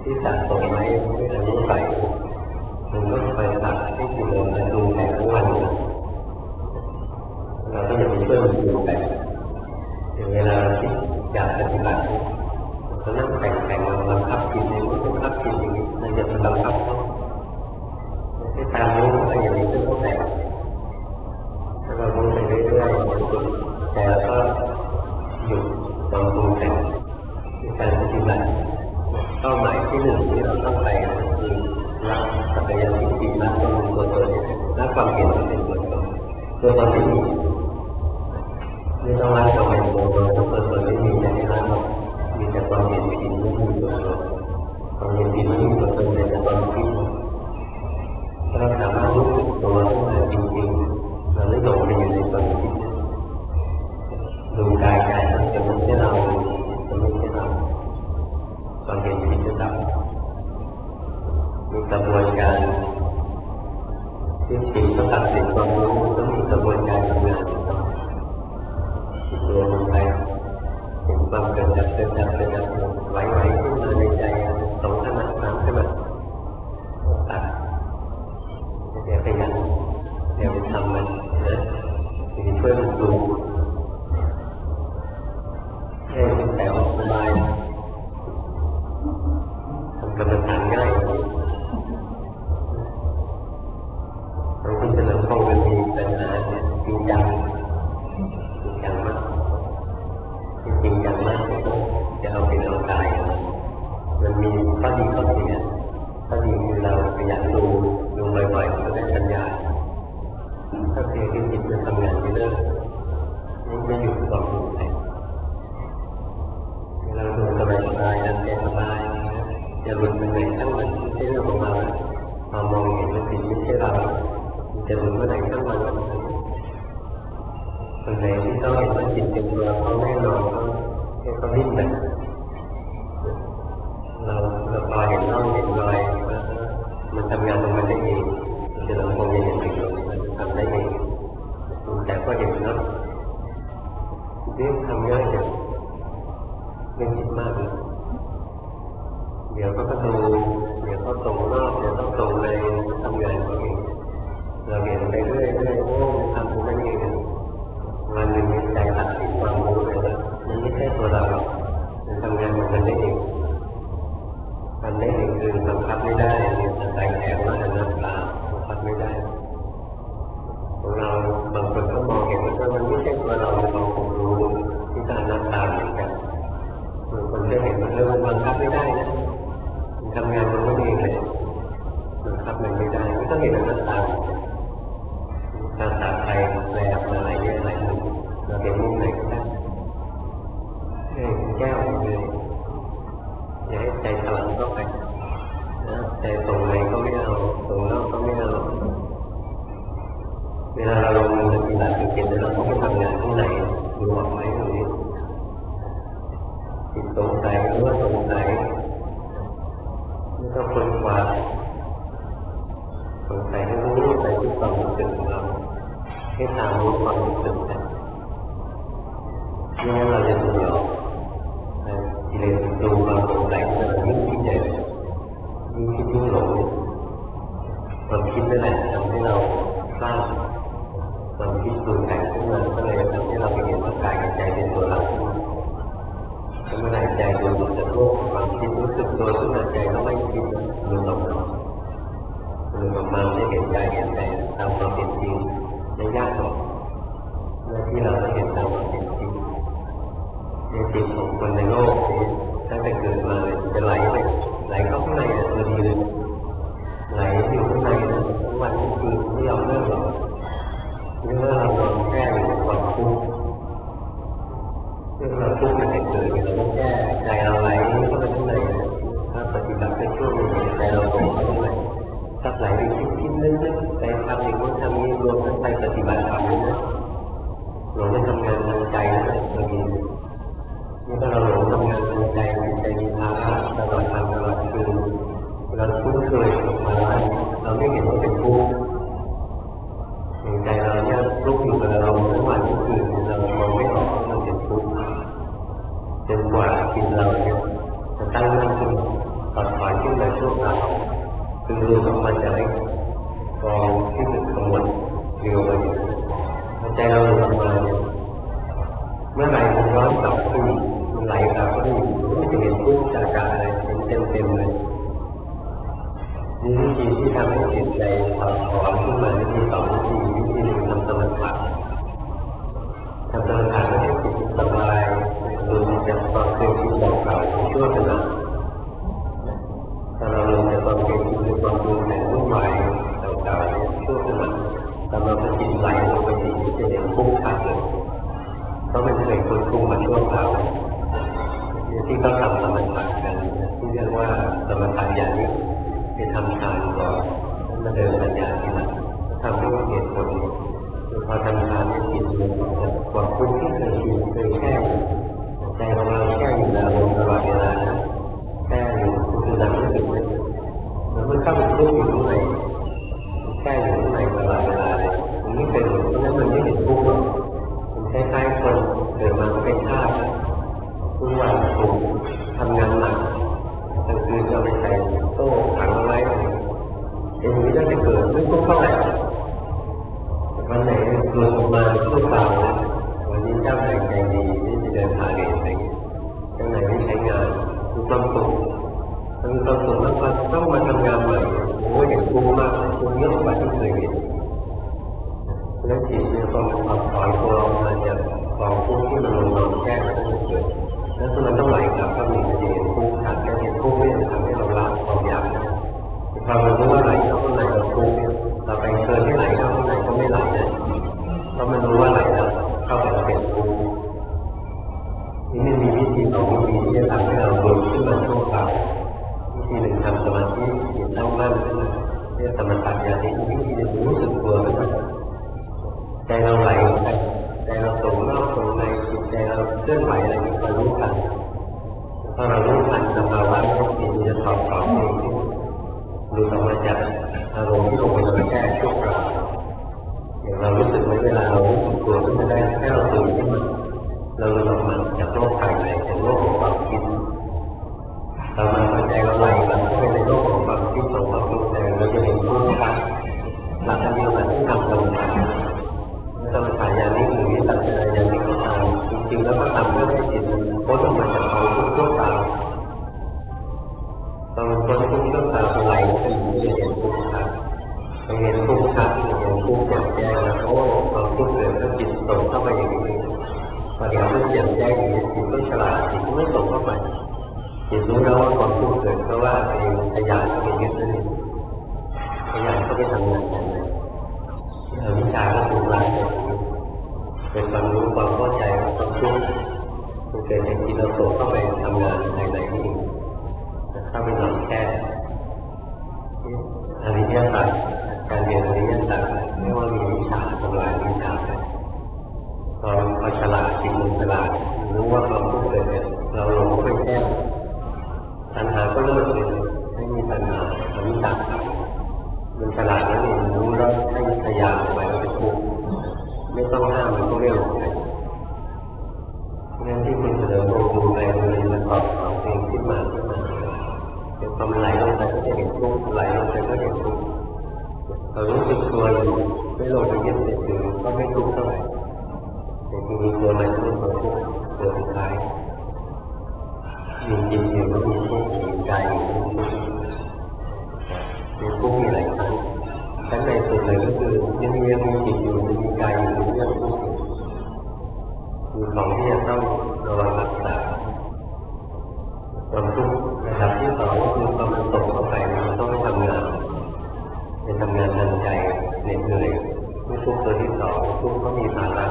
ที่สะสมไว้ด้วยอนุสัยมันก็คอยตัดให้กิเลสมันดูแต่ทุกวันเราก็อย่าไปช่วยมันดูแต่เวลาที่อยากปฏิบัติเรานั่งแต่งบังคับจิตนี้บังคับจิตอย่างนี้เราจะบังคับให้ตามรู้ไปอย่างนี้ก็ต้องแต่ถ้าเรารู้ไปเรื่อยๆมันฝึกแต่ก็หยุดความปรุงแต่งในการปฏิบัติเป้าหมายที่หนึ่งที่เราต้องไปคือละสักยะทิฏฐิละตัวตนละความเห็นว่าเป็นตัวตนตัวตนไม่มีไม่ต้องละความเป็นตัวตนไม่มีแต่ให้ละมีแต่ความเห็นผิดไม่มีตัวตนความเห็นผิดไม่มีตัวตนแต่ความคิดถ้าเราสามารถรู้สึกตัวขึ้นมาจริงๆเราไม่หลงไปอยู่ในความคิดดูกายมันจะไม่ใช่เราจะไม่ใช่เราความเห็นผิดจะดับมีกระบวนการที่จิตต้องตัดสินความรู้ต้องมีกระบวนการทำงานจิตตัวลงไปเห็นความเกิดดับไหวขึ้นมาในใจสองขณะสามขณะตัดอย่าไปยันอย่าไปทำมันนะอย่าไปช่วยมันดูให้มันแต่ออกสบายทำกรรมฐานง่ายบางทีจะเริ่มเข้าไปมีปัญหาจริงจังมากจริงจังมากจะเอาเป็นเอาตายมันมีข้อดีข้อเสียข้อดีคือเราขยันดูบ่อยๆก็ได้ปัญญาข้อเสียคือจิตมันทำงานไม่เลิกไม่หยุดความรู้สึกเราดูสบายๆนั่งสบายจะหลุดไปไหนทั้งวันไม่ใช่เรื่องของเราเรามองเห็นมันผิดไม่ใช่เราจะหลุดไปไหนทั้งวันคนไหนที่ต้องเห็นว่าจิตเป็นตัวเขาแน่นอนเขาดิ้นแบบเราพอเห็นร่องเห็นรอยมันทำงานของมันได้เองจะเราคงจะเห็นเองมันทำได้เองแต่ก็เห็นแล้วเรื่องทำง่ายจังไม่คิดมากเลยเดี๋ยวก็ดูเดี๋ยวก็ตรงนอกเดี๋ยวต้องตรงในทำงานของเองเราเห็นไปเรื่อยๆโอ้ทำของมันเองวันหนึ่งใจหลักติดความรู้เลยว่ามันไม่ใช่ตัวเราหรอกมันทำงานของมันได้เองทำได้เองคือบังคับไม่ได้อาศัยแอบว่าอนัตตาบังคับไม่ได้ของเราบางคนก็มองเห็นว่ามันไม่ใช่ตัวเราเป็นของผมรู้ที่อนัตตาเหมือนกันบางคนจะเห็นว่ามันบังคับไม่ได้นะมันทำงานมันไม่เองเลยบังคับมันไม่ได้ไม่ต้องเห็นอนัตตาภาษาไทยแปลมาหลายเรื่องหลายมุมเราเห็นมุมไหนก็ได้แก้วเลยอย่าให้ใจถลำเข้าไปใจตรงไหนก็ไม่เอาตรงนอกก็ไม่เอาเวลาเราลงมือปฏิบัติจริงๆเราต้องไปทำงานข้างในดูออกไหมตรงนี้จิตตรงใจหรือว่าตรงใจไม่ต้องค้นคว้าตรงใจให้รู้ใจที่ความรู้สึกของเราให้ตามรู้ความรู้สึกไปไม่งั้นเราจะดูออกกิเลสดูความสงสัยเรายิ่งคิดใหญ่ยิ่งคิดยิ่งหลงความคิดนั่นแหละทำให้เราสร้างความคิดปรุงแต่งขึ้นมาก็เลยทำให้เราไปเห็นว่ากายกับใจเป็นตัวเราถ้าเมื่อไหร่ใจโดนหลุดจากโลกความคิดรู้สึกตัวขึ้นมาใจก็ไม่คิดหลุดออกมาไม่เห็นใจเห็นใจตามความเป็นจริงไม่ยากหรอกหน้าที่เราต้องเห็นตามความเป็นจริงในจิตของคนในโลกนี้ตั้งแต่เกิดมาเลยจะไหลเข้าข้างในตัวดีเลยไหลอยู่ข้างในนะทุกวันทุกคืนไม่ยอมเลิกหรอกนี่ว่าเราโดนแก้อยู่กับความทุกข์เรื่องเราทุกข์มันจะเกิดเราต้องแก้ใจเราไหลเข้าไปข้างในถ้าปฏิบัติไปช่วงนึงใจเราหลงเข้าข้างในถ้าไหลไปคิดนึกไปทำอย่างนู้นทำนี้รวมทั้งไปปฏิบัติธรรมด้วยนะเราได้ทำงานทางใจนะบางทีนี่ถ้าเราหลงทำงานทางใจใจมีภาระตลอดวันตลอดคืนเราคุ้นเคยกับภาระเราไม่เห็นว่าเป็นทุกข์ใจเราเนี่ยลุกอยู่กับเราทั้งวันทั้งคืนเรามองไม่ออกว่ามันเป็นทุกข์จนกว่าจิตเราเนี่ยจะตั้งมั่นขึ้นถอดถอนกิชั่วคราวคือรู้ว่ามันจะไม่กองที่สึกขมวดเรียวไปอยู่ใจเราลงมาเมื่อไหร่มันย้อนกลับขึ้นมันไหลกลับขึ้นมันจะเห็นทุกข์จากอะไรเต็มเลยมีวิธีที่ทำให้จิตใจถอดถอนขึ้นมาที่สองวิธีหนึ่งทำสมถะไม่ให้จิตสบายรวมจากความเคยชินเก่าๆชั่วขณะถ้าเราลงจากความเคยชินหรือความปรุงแต่งวุ่นวายเก่าๆชั่วขณะแต่เราจะจิตไหลลงไปจิตจะเห็นพุ่งชัดเลยเพราะมันเคยคนพุ่งมาชั่วคราวที่เขาทำสมถะกันที่เรียกว่าสมถะอย่างนี้ไปทำฌานก่อนมาเดินปัญญาทีหลังทำด้วยเหตุผลพอทำฌานได้จิตรวมความพุ่งที่เคยชินเคยแค่ใจของเราแค่อยู่แล้วตลอดเวลานะแค่อยู่คือหลังรู้สึกเลยมันเข้าไปรู้อยู่ข้างในแค่อยู่ข้างในตลอดเวลาเลยมันไม่เป็นเพราะนั้นมันไม่เห็นพุ่งมันคล้ายๆคนเกิดมาเป็นธาตุทุกวันถูกทำงานหนักกลางคืนเราไปใส่โซ่ขังเอาไว้เองนี้ก็จะเกิดไม่พุ่งเท่าไหร่วันไหนเกิดออกมาชั่วคราววันนี้เจ้าใจใจดีที่จะเดินทางเองไปเจ้าไหนไม่ใช้งานมีความสุขมีความสุขแล้วก็ต้องมาทำงานใหม่โอ้ยอย่างพุ่งมากพุ่งเยอะกว่าที่เคยเห็นแล้วจิตเนี่ยพอมันถอยตัวออกมาจากกองพุ่งที่มันลงนอนแค่แล้วก็เกิดแล้วมันต้องไหลกลับก็มีเห็นพุ่งขาดแค่เห็นพุ่งเนี่ยทำให้เราละความอยากพอเรารู้ว่าไหลเข้าข้างในเราพุ่งเราไปเกินที่ไหลเข้าข้างในก็ไม่ไหลนะเพราะมันรู้ว่าไหลแล้วเข้าไปเป็นพุ่งนี่ไม่มีวิธีสองวิธีที่จะทำให้เราหลุดขึ้นมาชั่วคราววิธีหนึ่งทำสมาธิจิตตั้งมั่นขึ้นมาเรียกสมถะอย่างนี้วิธีหนึ่งรู้สึกตัวขึ้นมาใจเราไหลไปใจเราส่งนอกส่งในจิตใจเราเคลื่อนไหวอะไรก็รู้ทันพอเรารู้ทันสภาวะของจิตจะถอดถอนเองหลุดออกมาจากอารมณ์ที่ลงไปในแค่ชั่วคราวอย่างเรารู้สึกไหมเวลาเรารู้สึกตัวขึ้นมาได้แค่เราตื่นขึ้นมาเราหลุดออกมาจากโลกภายในจากโลกของความคิดเรามาเข้าใจเราไหลกลับเข้าไปในโลกของความคิดของความรู้แต่เราจะเห็นทุกข์ชัดหลักการเดียวกันที่ทำสมถะอย่างนี้หรือวิปัสสนาอย่างนี้ก็ตามจริงๆแล้วก็ทำเพื่อให้จิตมันพ้นออกมาจากความทุกข์ชั่วคราวตอนมันพ้นทุกข์ชั่วคราวไหลไปอยู่ที่เห็นทุกข์ชัดไปเห็นทุกข์ชัดเห็นทุกข์แจ่มแจ้งแล้วโอ้ความทุกข์เกิดแล้วจิตตกเข้าไปอย่างนี้พอเห็นทุกข์แจ่มแจ้งอย่างนี้จิตก็ฉลาดจิตก็ไม่ตกเข้าไปจิตรู้แล้วว่าความทุกข์เกิดเพราะว่าเองขยันเข้าไปยึดนั่นเองขยันเข้าไปทำงานอย่างนั้นวิชาก็ถูกหลักเป็นความรู้ความเข้าใจความทุกข์มันเกิดจากจิตเราตกเข้าไปทำงานภายในนี่เข้าไปนอนแค่อริยสัจการเรียนอริยสัจไม่ว่ามีวิชาทำลายวิชาพอฉลาดจิตมันฉลาดรู้ว่าความทุกข์เกิดเนี่ยเราลงเข้าไปแค่ปัญหาก็เลิกเลยไม่มีปัญหาอวิชชามันฉลาดแล้วนี่รู้แล้วให้ขยายไปแล้วเป็นทุกข์ไม่ต้องห้ามมันก็ไม่หลงเลยงั้นที่คุณเสนอโปรดูแลเลยมันตอบเองขึ้นมาเดี๋ยวความไหลลงไปก็จะเห็นทุกข์ไหลลงไปก็เห็นทุกข์เรารู้สึกตัวอยู่ไม่หลงไปยึดติดอยู่ก็ไม่ทุกข์เท่าไหร่แต่ทีนี้ตัวมันเป็นตัวทุกข์ตัวสุดท้ายมีจิตอยู่ก็มีทุกข์มีใจมีทุกข์มีหลายครั้งชั้นในสุดเลยก็คือยังมีจิตอยู่มีกายอยู่เรื่องทุกข์มีของที่จะต้องระวังรักษาความทุกข์ระดับที่สองก็คือความมันตกเข้าไปมันต้องไม่ทำงานเป็นทำงานทางใจเหนื่อยไม่ทุกข์ตัวที่สองทุกข์ก็มีภาระ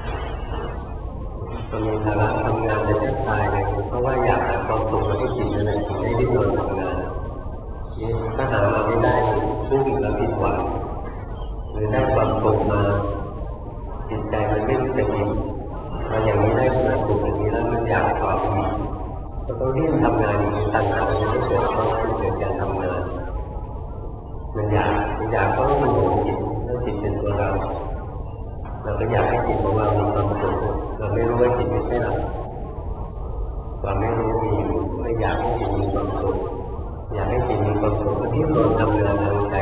ก็มีภาระทำงานจะแทบตายเลยเพราะว่าอยากหาความสุขมาให้จิตนั่นแหละจิตได้ดิ้นรนทำงานถ้าหามาไม่ได้ทุกข์อีกแล้วผิดหวังหรือได้ความสุขมาจิตใจมันไม่รู้จะกินมาอย่างนี้ได้ความสุขอย่างนี้แล้วมันอยากต่ออีกก็ต้องรีบทำงานอีกตัณหามันจะไม่เกิดเพราะมันเกิดการทำงานมันอยากเพราะว่ามันหลงจิตแล้วจิตเป็นตัวเราก็อยากให้จิตของเรามีความสุขเราไม่รู้ว่าจิตไม่ใช่เราความไม่รู้มีอยู่ไม่อยากให้จิตมีความสุขอยากให้จิตมีความสุขก็ที่โดนทำงานทางใจ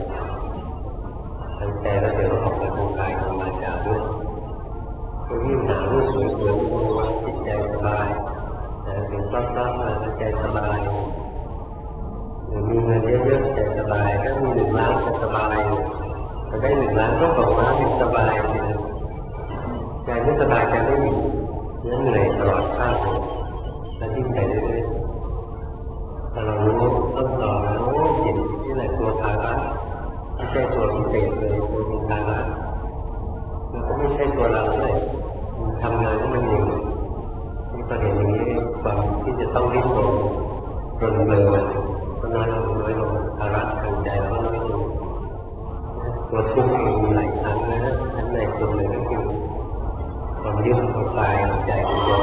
ทางใจแล้วเดี๋ยวออกมาทางกายทางวาจาด้วยก็ยิ่งหารูปสวยๆรูปว่าจิตใจสบายแต่ถึงรับมาใจสบายหรือมีเงินเยอะๆใจสบายถ้ามี1 ล้านจะสบายถ้าได้1 ล้านก็2 ล้านสบายใจไม่สบายใจไม่อยู่เหนื่อยตลอดข้างและยิ่งใจเรื่อยๆถ้าเรารู้ต้นตอแล้วจิตนี่แหละตัวภาระไม่ใช่ตัวพิเศษเลยตัวมีภาระมันก็ไม่ใช่ตัวเราด้วยทำงานให้มันเองนี่ประเด็นอย่างนี้ความที่จะต้องดิ้นรนเบลอก็น้อยลงภาระทางใจเราก็น้อยลงตัวทุกข์เองมีหลายครั้งนะทั้งในตัวเลยก็คือความยึดของกายใจของเรา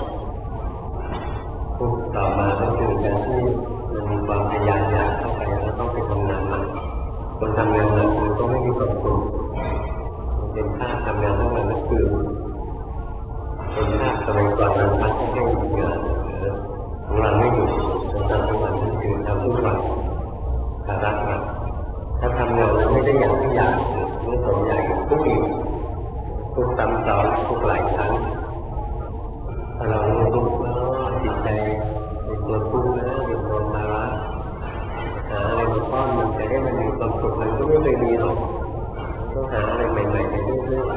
ทุกต่อมาก็คือการที่มันมีความพยายามอยากเข้าไปแล้วต้องไปทำงานหนักคนทำงานหนักมันก็ไม่มีความสุขเป็นค่าทำงานทั้งวันทั้งคืนเป็นค่าสมัยก่อนมันพักให้หยุดงานของเราไม่หยุดเราทำทั้งวันทั้งคืนทำทุกวันภาระหนักถ้าทำงานแล้วไม่ได้อย่างที่อยากไม่สมอยากทุกอีกทุกซ้ำซ้อนทุกหลายครั้งถ้าเรารู้ทุกแล้วจิตใจเป็นตัวทุกข์นะเป็นตัวภาระหาอะไรมาป้อนมันจะให้มันมีความสุขมันก็ไม่เคยมีหรอกต้องหาอะไรใหม่ๆไปเรื่อย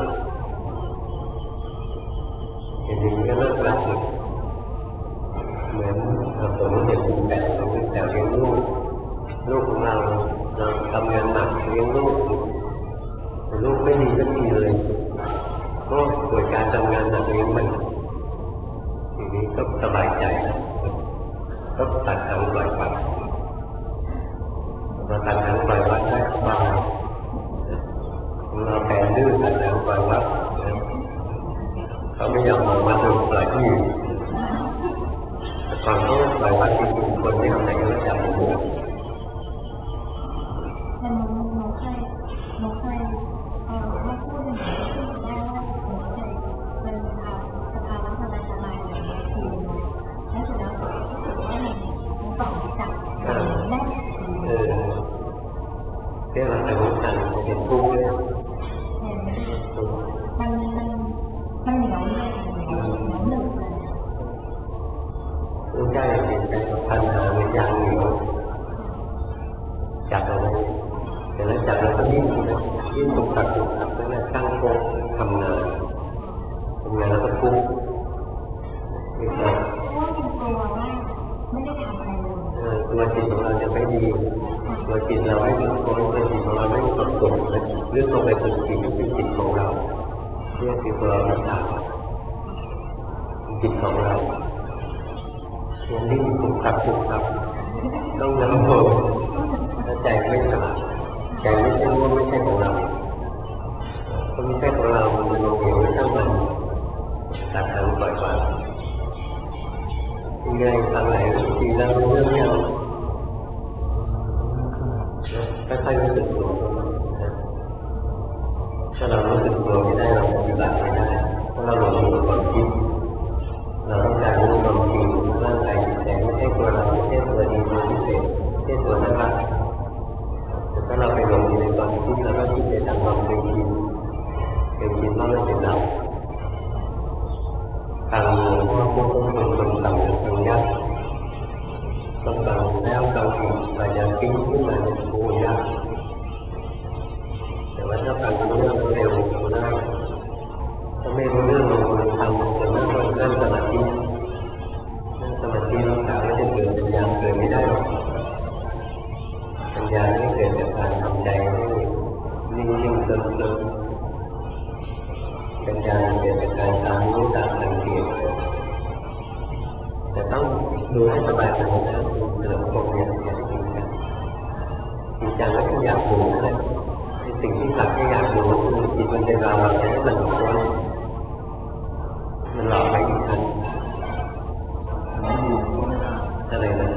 ๆอย่างนี้ก็เลิกรักเหมือนผมเห็นคุณแต่เลี้ยงลูกของเราทำงานหนักเลี้ยงลูกแต่ลูกไม่ดีสักทีเลยก็เกิดการทำงานหนักเลี้ยงมันทีนี้ก็สบายใจก็ตัดทางปล่อยวัดเราตัดทางปล่อยวัดได้สบายเราแทนดื้อตัดทางปล่อยวัดเขาไม่ยอมมาวัดเลยปล่อยที่อยู่แต่ก่อนเขาปล่อยวัดที่อยู่คนที่ทำไหนก็จับหัวเรื่องอะไรรู้จักเห็นทุกข์เลยมันเหนียวเลยหนึบเลยรู้ใจเห็นใจปัญหาเป็นอย่างเหนียวจับเอาไว้แต่แล้วจับแล้วก็ดิ้นถูกตัดแล้วก็ตั้งโค้งทำงานแล้วก็ทุกข์เพราะว่าเป็นตัวว่าไม่ได้ทำอะไรเลยตัวจิตของเราจะไม่ดีตัวจิตเราไม่เป็นคนตัวจิตของเราไม่เป็นความสุขเรื่องลงไปถึงจิตเป็นจิตของเราเรื่องที่ตัวเราไม่ทำจิตของเรายังดิ้นถูกตัดต้องน้ำโผล่ถ้าใจไม่สลายใจไม่ใช่ว่าไม่ใช่ของเราถ้าไม่ใช่ของเรามันจะลงเหวช่างมันตัดทางปล่อยวางยังไงทางไหนทีแล้วรู้เรื่องยังค่อยๆรู้สึกตัวถ้าเรารู้สึกตัวไม่ได้เราปฏิบัติไม่ได้เพราะเราหลงอยู่กับความคิดเราต้องการรู้ความจริงร่างกายจิตใจไม่ใช่ตัวเราไม่ใช่ตัวดีตัวพิเศษไม่ใช่ตัวนั้นละแต่ถ้าเราไปหลงอยู่ในความคิดแล้วก็คิดไปตามความเป็นจริงว่ามันเป็นเราทางหลวงพ่อพวกคนต่ำทางยากต้องการแล้วเราอีกแต่ยังทิ้งขึ้นมาในโอ้ยากแต่ว่าถ้าฟังเรื่องเร็วได้ถ้าไม่รู้เรื่องลงมือทำแต่นั่งสมาธิรักษาไม่ได้เกิดปัญญาเกิดไม่ได้หรอกปัญญาไม่เกิดจากการทำใจให้นิ่งๆเติมปัญญาเกิดจากการตามรู้ตามสังเกตแต่ต้องดูให้สบายใจนะเรื่องพวกนี้อย่าจริงจังแล้วก็อยากดูนั่นแหละสิ่งที่หลักที่อยากดูคือจิตมันเป็นเราจะให้มันรู้มันหลอกไปอีกครั้งอะไรนะ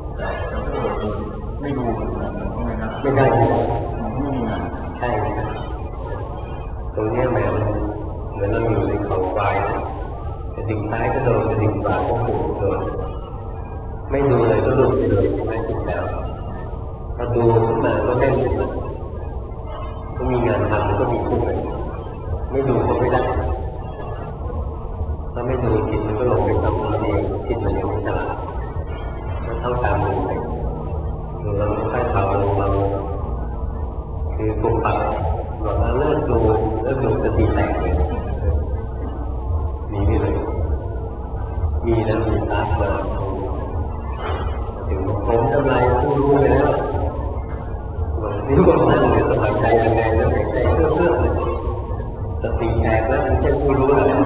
ไม่ดูไม่ได้ใช่ตรงนี้แมวเหมือนเราอยู่ในเขาควายกระดิ่งซ้ายก็โดนกระดิ่งขวาก็ถูกโดนไม่ดูเลยก็หลุดไปเลยใช่ไหมถูกแล้วถ้าดูขึ้นมาก็ได้ขึ้นมาก็มีงานทำก็มีทุกข์ไม่ดูก็ไม่ได้ถ้าไม่ดูจิตมันก็หลงไปทำตัวเองจิตมันยังไม่ฉลาดมันต้องตามดูไปดูแล้วไม่ค่อยเบาลงเบาคือปุ่มปัดบอกว่าเลิกดูสติแตกเลยมีไม่เลยมีแล้วมีตามาถึงผมทำลายผู้รู้ไปแล้วนี่ก็นั่งเลยสบายใจยังไงแล้วหายใจเพื่อสติแตกแล้วไม่ใช่ผู้รู้แล้ว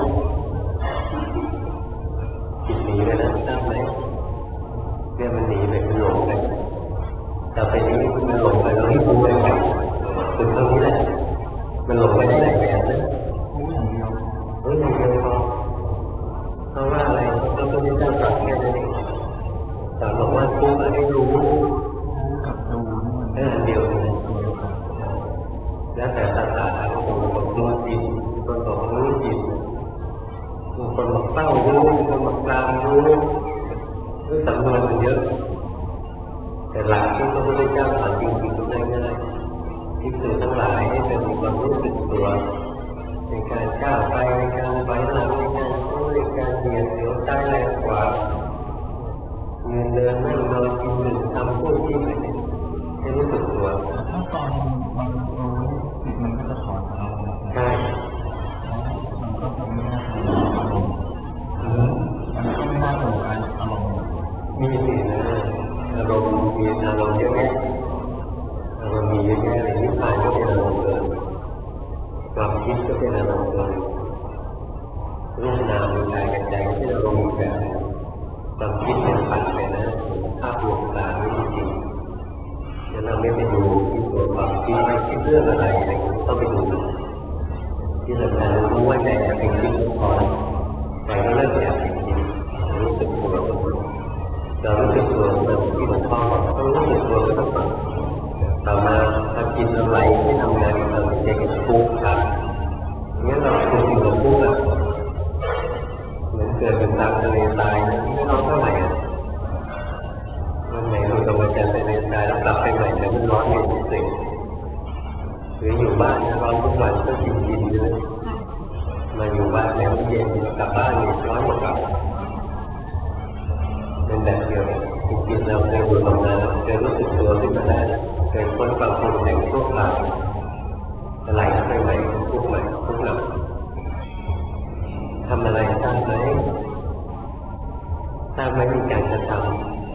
จิตหนีไปแล้วทราบไหมเนี่ยมันหนีไปมันหลงไปแต่ไปนี้มันหลงไปแล้วที่รู้ไปไหวถึงตรงนี้แหละมันหลงไปได้หลายแบบนะอย่างเดียวเพราะว่าอะไรเพราะพระพุทธเจ้าตรัสแค่นั้นเองตรัสบอกว่าทุกข์ให้รู้กับดูเดียวกันแล้วแต่ศาสนาบางคนบอกรู้จิตบางคนบอกรู้จิตบางคนบอกเฝ้ารู้บางคนบอกกลางรู้สำนวนมันเยอะแต่หลักที่พระพุทธเจ้าสอนจริงๆง่ายๆที่สื่อทั้งหลายให้เป็นความรู้สึกตัวในการก้าวไปในการไปหลังในการพูดในการเหยียดเหนียวใต้แรงขวาเงินเดินนั่งนอนกินดื่มทำพูดที่ไหนให้รู้สึกตัวถ้าตอนมันรู้จิตมันก็จะถอนเราใช่มันก็ไม่น่าทำอารมณ์มันก็ไม่น่าถูกอารมณ์มีสินะอารมณ์มีอารมณ์เยอะแยะอารมณ์มีเยอะแยะเลยนิพพานก็เป็นอารมณ์เลยความคิดก็เป็นอารมณ์เลยรูปนามมีกายกับใจก็เป็นอารมณ์แบบความคิดเป็นฝันไปนะภาพลวงตาไม่จริงแล้วเราไม่ไปดูที่ตัวความคิดไม่คิดเรื่องอะไรต้องไปดูที่สำคัญรู้ว่าใจจะเป็นคิดพอใจก็เริ่มอยากเป็นคิดรู้สึกตัวเรารู้สึกตัวแบบที่หลวงพ่อต้องรู้สึกตัวก็ต้องต่อมาถ้ากินอะไรที่ทำงานเราจะเกิดทุกข์ครับงั้นเราคุยกับทุกข์เหมือนเกิดเป็นตามทะเลทรายไม่ร้อนเท่าไหร่วันไหนเราจะมาเจอทะเลทรายแล้วกลับไปใหม่แต่มันร้อนอยู่เฉยหรืออยู่บ้านร้อนทุกวันก็กินเลยมาอยู่บ้านแล้วเย็นกลับบ้านร้อนหมดกลับเป็นแบบเดียวจริงๆเราเคยดูตรงนั้นเคยรู้สึกตัวขึ้นมาได้เคยค้นความปรุงแต่งทุกข์เราไหลไปใหม่ทุกข์ใหม่ทุกข์หลับทำอะไรทราบไหมทราบไหมมีการกระทำ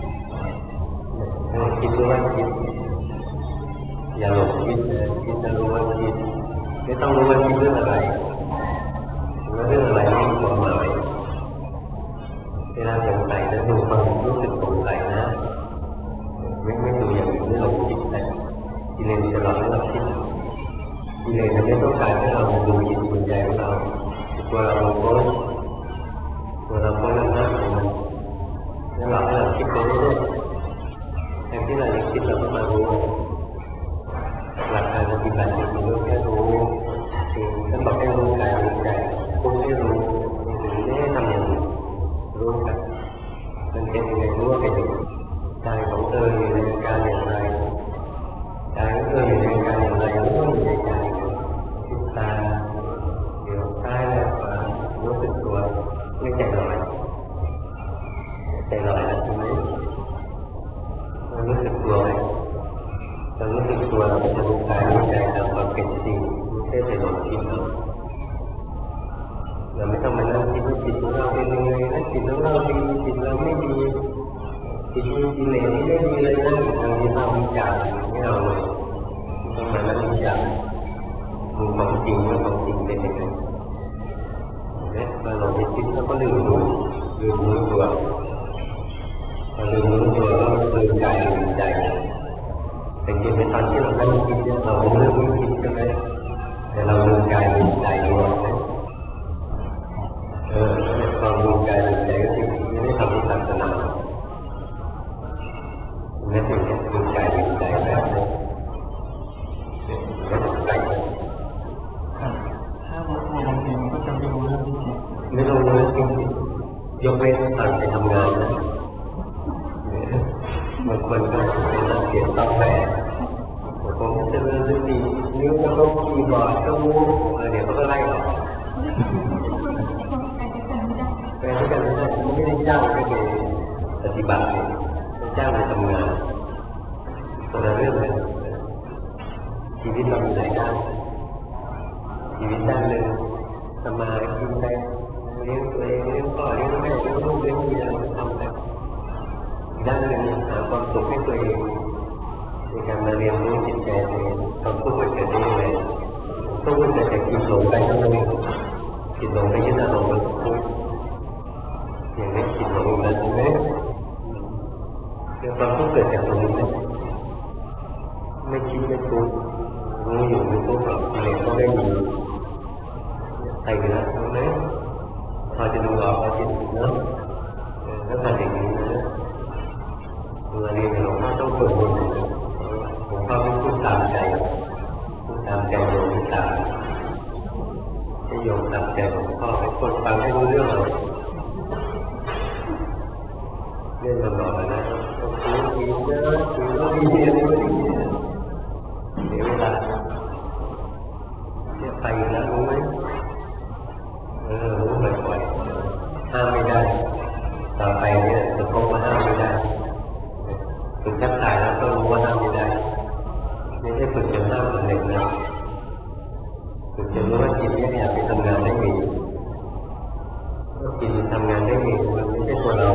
คิดรู้ว่าคิดอย่าหลงคิดคิดจะรู้ว่าคิดไม่ต้องรู้ว่าคิดเรื่องอะไรเรื่องอะไรไม่มีความหมายเวลาสงสัยแล้วดูความรู้สึกสงสัยนะไม่ดูอย่างอื่นไม่หลงคิดแต่กิเลสจะหลอกให้เราคิดกิเลสมันไม่ต้องการให้เราดูจิตดูใจของเราตัวเราโกรธตัวเราโกรธมากเลยมันแล้วหลอกให้เราคิดไปเรื่อยๆแทนที่เราจะคิดเราก็มารู้หลักการปฏิบัติจริงๆก็แค่รู้ท่านบอกให้รู้กายรู้ใจพูดให้รู้ไม่ให้ทำอย่างอื่นรู้กันมันเป็นยังไงรู้ว่าเป็นยังไงใจของเธออยู่ในการอย่างไรใจของเธออยู่ในการอย่างไรรู้ว่าอยู่ในใจคิดตาเดี๋ยวซ้ายแล้วขวารู้สึกตัวไม่ใจลอยใจลอยแล้วใช่ไหมเรารู้สึกตัวไหมเรารู้สึกตัวเราจะรู้กายรู้ใจตามความเป็นจริงไม่ใช่ไปหลงคิดเอาเราไม่ต้องมานั่งคิดว่าจิตของเราเป็นยังไงนะจิตของเราดีจิตเราไม่ดีจิตมีกิเลสไม่ได้ดีเลยนะเราไม่ต้องวิจารณ์ไม่เอาเลยต้องมานั่งวิจารณ์ดูของจริงว่าของจริงเป็นยังไงเนี่ยมาลองไปคิดแล้วก็ลืมรู้ตัวพอลืมรู้ตัวก็ลืมกายลืมใจแต่จริงในตอนที่เรานั่งคิดเนี่ยเราไม่ลืมคิดใช่ไหมแต่เราลืมกายลืมใจอยู่ความรู้กายรู้ใจก็คือไม่ได้ทำให้ศาสนาไม่ถึงกับรู้กายรู้ใจแบบนี้ไม่ต้องใจถ้ารู้ตัวบางทีมันก็จะไม่รู้เรื่องที่คิดไม่รู้เรื่องที่คิดยกเว้นตอนไปทำงานนะบางคนก็เป็นนักเขียนต้องแปลผมจะเริ่มสตินิ้วกระทบคีย์บอร์ดก็รู้เดี๋ยวเขาก็ไล่ออกแปลที่กันไม่ได้จ้างไปปฏิบัติเลยจ้างไปทำงานคนละเรื่องเลยชีวิตเรามีหลายด้านชีวิตด้านหนึ่งสมาธิไปเลี้ยงตัวเองเลี้ยงพ่อเลี้ยงแม่เลี้ยงลูกเลี้ยงเมียทำแบบด้านหนึ่งหาความสุขให้ตัวเองในการมาเรียนรู้จิตใจตัวเองตอนพูดเกิดได้ยังไงต้องมันจะกินหลงไปทั้งนั้นกินหลงไปยึดอารมณ์มันพูดอย่างนี้กินหลงนั้นใช่ไหมความทุกข์เกิดจากตรงนี้นะไม่คิดไม่พูดรู้อยู่ไม่พูดหรอกอะไรก็ไม่มีใส่ไปแล้วใช่ไหมพอจะดูออกว่าจิตเนาะถ้าทำอย่างนี้นะเวลาเรียนหลวงพ่อต้องฝึกดูหลวงพ่อไม่พูดตามใจพูดตามใจโยมไม่ตามให้โยมตามใจหลวงพ่อให้คนฟังให้รู้เรื่องเลยเรื่องมันหล่อนะต้องคิดดีนะคิดว่าดีอะไรไม่ดีเดี๋ยวเวลาจะไปแล้วรู้ไหมรู้บ่อยๆห้ามไม่ได้ต่อไปเนี่ยจะพบว่าห้ามไม่ได้ถึงจะตายแล้วก็รู้ว่าห้ามไม่ได้ไม่ใช่ฝึกจนห้ามสำเร็จนะฝึกจนรู้ว่าจิตเนี่ยอยากไปทำงานได้ดีจิตทำงานได้ดีมันไม่ใช่ตัวเรา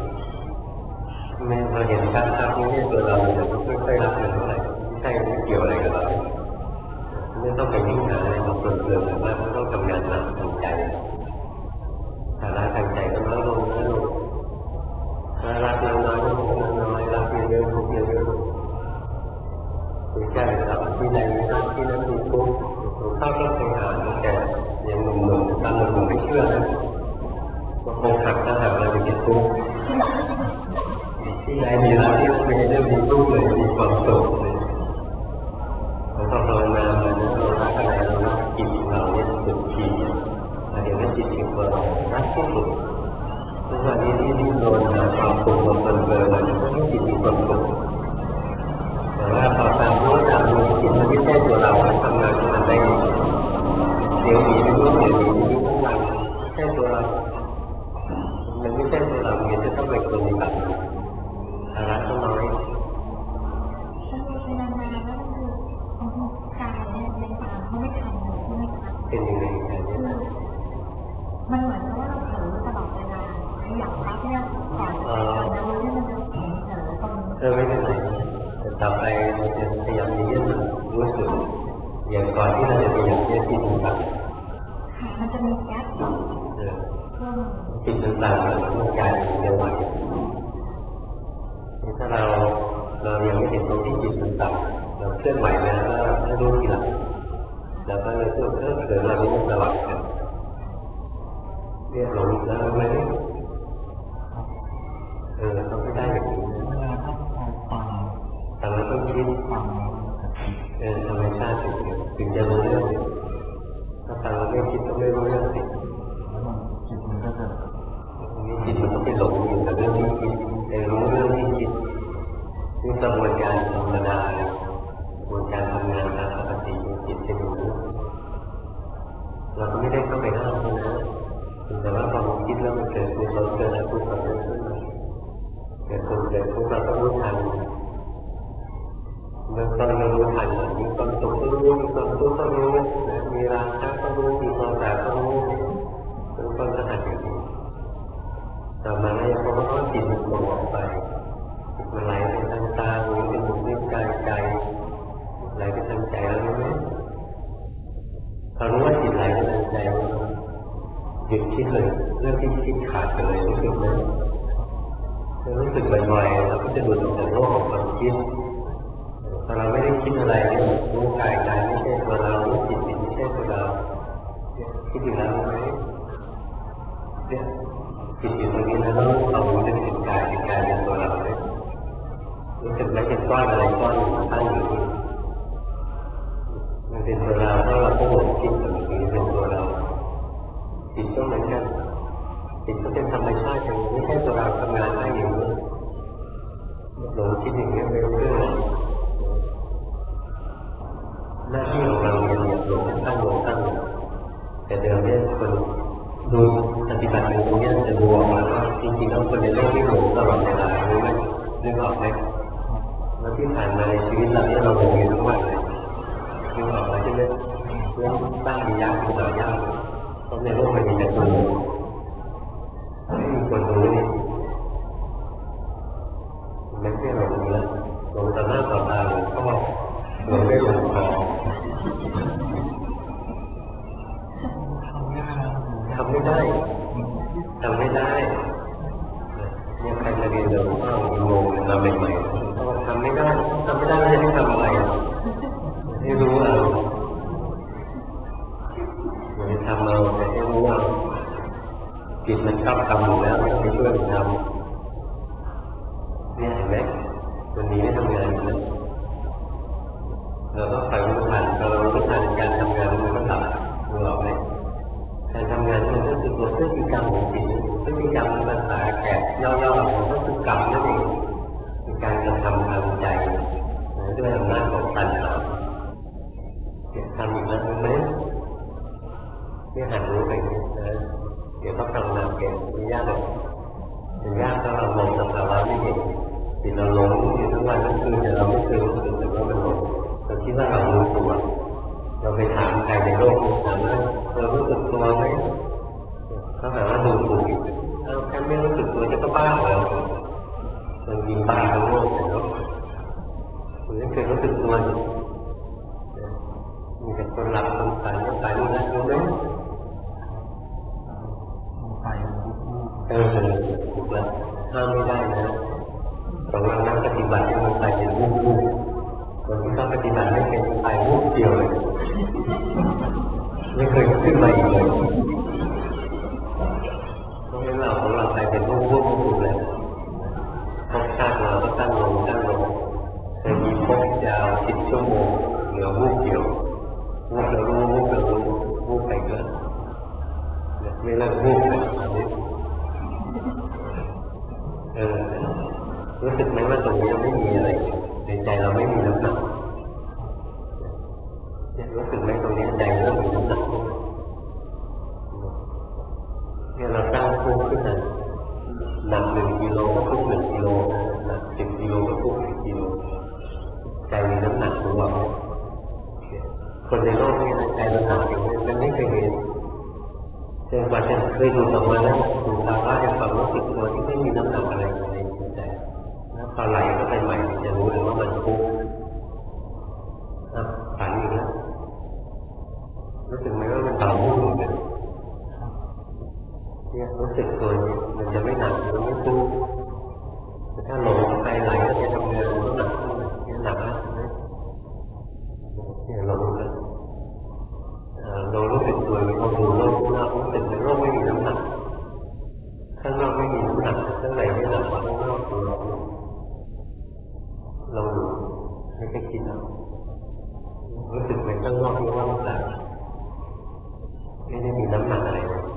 เราเห็นชัดๆนี่ไม่ใช่ตัวเราแต่ก็ไม่ค่อยรักมันเท่าไหร่ใช่ไม่เกี่ยวอะไรกับเราไม่ต้องไปยิ่งหาอะไรมาเปลืองๆหรือว่าไม่ต้องทำงานหนักทางใจภาระทางใจก็น้อยลงน้อยลงรักเราน้อยลงน้อยรักเยอะๆทุกเยอะๆถึงใจเราที่ใดไม่รักที่นั้นมีทุกข์หลวงพ่อก็เคยอ่านตั้งแต่ยังหนุ่มๆตอนหนุ่มๆไม่เชื่อนะว่าคงหักถ้าหากเราจะกินทุกข์ที่ใดมีรักที่ไม่ได้มีทุกข์เลยมีความสุขเลยเราต้องภาวนาเหมือนเรารักอะไรเรารักจิตเราเนี่ยสุดขีดเดี๋ยวนั้นจิตถึงตัวเรารักที่สุดทุกวันนี้ที่โดนหาความสุขบนเบอร์มันก็ให้จิตมีความสุขแต่ว่าพอตามรู้ตามรู้จิตมันไม่ใช่ตัวเราทำงานของมันได้ดีเดี๋ยวดีไม่รู้เดี๋ยวดีไม่รู้ทั้งวันใช่ตัวเรามันไม่ใช่ตัวเราเนี่ยจะต้องเป็นคนปฏิบัติภาระก็น้อยเป็นยังไงมันเหมือนว่าเราเผลอตลอดเวลาอยากรับเนี่ยก่อนจะรู้ที่มันจะเผลอตรงไม่เป็นไรแต่ต่อไปเราจะพยายามยืดรู้สึกอย่างก่อนที่เราจะพยายามยืดจิตต่างมันจะมีแก๊สจิตต่างๆมันกลายเป็นเรื่องใหม่ถ้าเรายังไม่เห็นตรงที่จิตต่างๆเราเคลื่อนไหวแล้วก็รู้ทีหลังแล้วก็เลยพูดเกิดเราไม่สลับกันเรียกหลงแล้วไหมเราไม่ได้แบบนี้แต่เราต้องคิดธรรมชาติถึงจะรู้เรื่องถ้าฟังเราไม่คิดก็ไม่รู้เรื่องสิจิตมันต้องไปหลงอยู่กับเรื่องที่คิดแต่รู้เรื่องที่คิดนี่กระบวนการธรรมดากระบวนการทำงานตามปกติจิตจะรู้เราไม่ได้เข้าไปห้ามมันนะแต่ว่าพอมันคิดแล้วมันเกิดกุศลเกิดอกุศลขึ้นมาเกิดสุขเกิดทุกข์เราต้องรู้ทันเมื่อตอนเรารู้ทันมีความสุขก็รู้มีความทุกข์ก็รู้มีราคะก็รู้มีความอยากก็รู้เป็นความสะอาดอย่างนี้ต่อมาเนี่ยพอมันจิตมันหลงออกไปมันไหลไปทางตาหูจมูกลิ้นกายใจไหลไปทางใจแล้วรู้ไหมพอรู้ว่าจิตไหลไปทางใจหยุดคิดเลยเรื่องที่คิดขาดไปเลยรู้สึกไหมรู้สึกบ่อยๆเราก็จะหลุดออกจากโลกของความคิดพอเราไม่ได้คิดอะไรรู้กายกายไม่ใช่ตัวเรารู้จิตจิตไม่ใช่ตัวเราคิดอยู่แล้วไหมเนี่ยจิตอยู่ตรงนี้แล้วเรารู้ได้ถึงกายเป็นกายเป็นตัวเราเลยรู้สึกไม่เป็นก้อนอะไรก้อนตั้งอยู่นี่มันเป็นตัวเราถ้าเราต้องหลงคิดแบบนี้เป็นตัวเราจิตก็เหมือนกันจิตก็เป็นธรรมชาติอย่างนี้ไม่ใช่ตัวเราทำงานได้อย่างนี้หลงคิดคิดอย่างนี้ไม่รู้เรื่องเลยหน้าที่ของเราเรียนหลงตั้งหลงตั้งแต่เดิมเนี่ยคนดูปฏิบัติอยู่ตรงนี้จะดูออกมาว่าจริงๆแล้วคนในโลกที่หลงตลอดเวลารู้ไหมนึกออกไหมแล้วที่ผ่านมาในชีวิตเราเนี่ยเราหลงอยู่ทุกวันเลยนึกออกไหมใช่ไหมเรื่องตั้งมียากคือหายากเพราะในโลกมันมีแต่คนไม่มีคนรู้นี่ไม่ใช่หลงแล้วหลงต่อหน้าต่อตาหลวงพ่อหลงได้หลงคอทำไม่ได้เนี่ยใครมาเรียนหลวงพ่อมีโมงเราใหม่ๆเขาบอกทำไม่ได้แล้วจะให้ทำอะไรให้รู้เอาอย่าไปทำเอาแต่ให้รู้เอาจิตมันชอบทำอยู่แล้วไม่ต้องไปช่วยมันทำเนี่ยเห็นไหมวันนี้ไม่ทำงานอยู่แล้วเราต้องคอยรู้ทันพอเรารู้ทันการทำงานมันก็หลับรู้หรอกไหมการทำงานมันก็คือตัวพฤติกรรมของจิตพฤติกรรมในภาษาแขกย่อๆมันก็คือกรรมนั่นเองเป็นการกระทำทางใจด้วยอำนาจของตัณหาทำอีกแล้วไหมเนี่ยหัดรู้ไปนะเดี๋ยวต้องทำงานเก่งไม่ยากหรอกมันยากถ้าเรามองสภาวะไม่เห็นจิตเราหลงอยู่ทั้งวันทั้งคืนแต่เราไม่เคยรู้สึกว่ามันหลงเราคิดว่าเรารู้ตัวเราไปถามใครในโลกถามว่าเรารู้สึกตัวไหมเขาถามว่าดูถูกอีกแค่ไม่รู้สึกตัวจะก็บ้าแล้วมันยิงบ้าทั้งโลกแต่ว่าคุณไม่เคยรู้สึกตัวมีแต่คนหลับคนฝันก็ฝันอยู่นะรู้ไหมถูกแล้วห้ามไม่ได้นะของเรานักปฏิบัติที่มันไปเป็นรูปคนที่เขาปฏิบัติไม่เป็นไปรูปเดียวเลยไม่เคยขึ้นมาอีกเลยเพราะฉะนั้นเราของเราไปเป็นรูปเลยพบชาติเราก็ตั้งลงเคยมีพบยาว10 ชั่วโมงเหลือรูปเดียวรูปแล้วรูปไปเกินไม่เลิกรูปเลยตอนนี้รู้สึกไหมว่าตรงนี้ไม่มีอะไรในใจเราไม่มีน้ำหนักรู้สึกไหมตรงนี้ใจเริ่มมีน้ำหนักเนี่ยเราตั้งทุกข์ขึ้นมาหนัก1 กิโลก็ทุกข์1 กิโลหนัก10 กิโลก็ทุกข์10 กิโลใจมีน้ำหนักรู้ว่าคนในโลกนี้ใจมันหนักอย่างนี้มันไม่เคยเห็นจนกว่าจะเคยดูออกมาแล้วดูภาวะในความรู้สึกตัวที่ไม่มีน้ำหนักอะไรในจิตใจแล้วพอไหลเข้าไปใหม่จะรู้เลยว่ามันทุกข์ฝันอีกแล้วรู้สึกไหมว่ามันเบาหุ่นเลยเนี่ยรู้สึกตัวนี้มันจะไม่หนักมันไม่ทุกข์แต่ถ้าหลงไปไหลก็จะทำงานมันหนักเนี่ยหนักนะเนี่ยเรารู้แล้วเรารู้สึกตัวเราดูโลกเรารู้สึกในโลกไม่มีน้ำหนักข้างนอกไม่มีน้ำหนักข้างในไม่หนักข้างนอกคือเราดูไม่ใช่คิดเอารู้สึกในข้างนอกที่ว่างเปล่าไม่ได้มีน้ำหนักอะไรเลย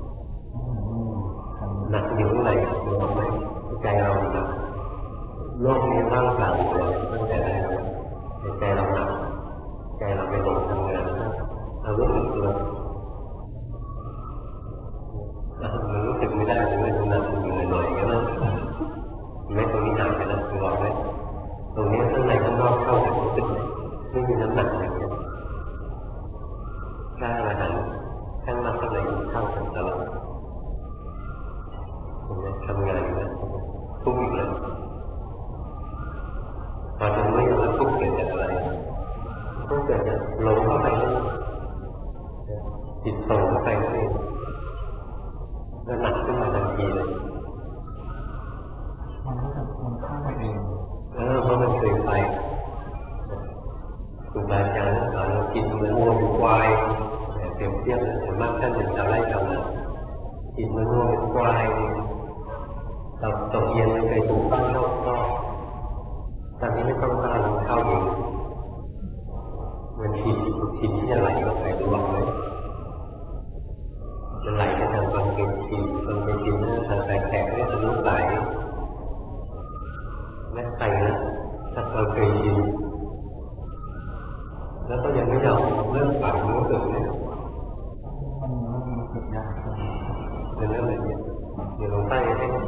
หนักอยู่ข้างในรู้ไหมใจเราหนักโลกนี้ว่างเปล่าเลยตั้งแต่แรกใจเราหนักใจเราไปหลงทำงานเรารู้สึกตัวมันรู้สึกไม่ได้เลยมันหนักอยู่หน่อยๆอย่างนั้นไม่ตรงนี้หนักไปแล้วคือบอกเลยตรงนี้ข้างในข้างนอกเข้าแต่รู้สึกไม่มีน้ำหนักอะไรเงี้ยถ้าอาหารข้างนอกข้างในเข้ากันตลอดทำงานนะทุกข์อีกแล้วพอจะรู้ว่าทุกข์เกิดจากอะไรทุกข์เกิดจากหลงเข้าไปจิตส่งเข้าไปนั่นเองแล้วหนักขึ้นมาทันทีเลยมันเข้าไปเองเพราะมันเคยไปครูบาอาจารย์สอนเรากินเหมือนวัวเป็นควายเปรียบเทียบส่วนมากท่านเป็นชาวไร่ชาวนากินเหมือนวัวเป็นควายเราตกเย็นมันเคยถูกบ้านนอกตอนนี้ไม่ต้องการเข้าเองมันชินที่จะไหลเข้าไปดูบ้างไหมมันไหลไปทางบางเกลีบางเกลีบทางสายแขกก็จะรู้ไหลแม้ไปนะ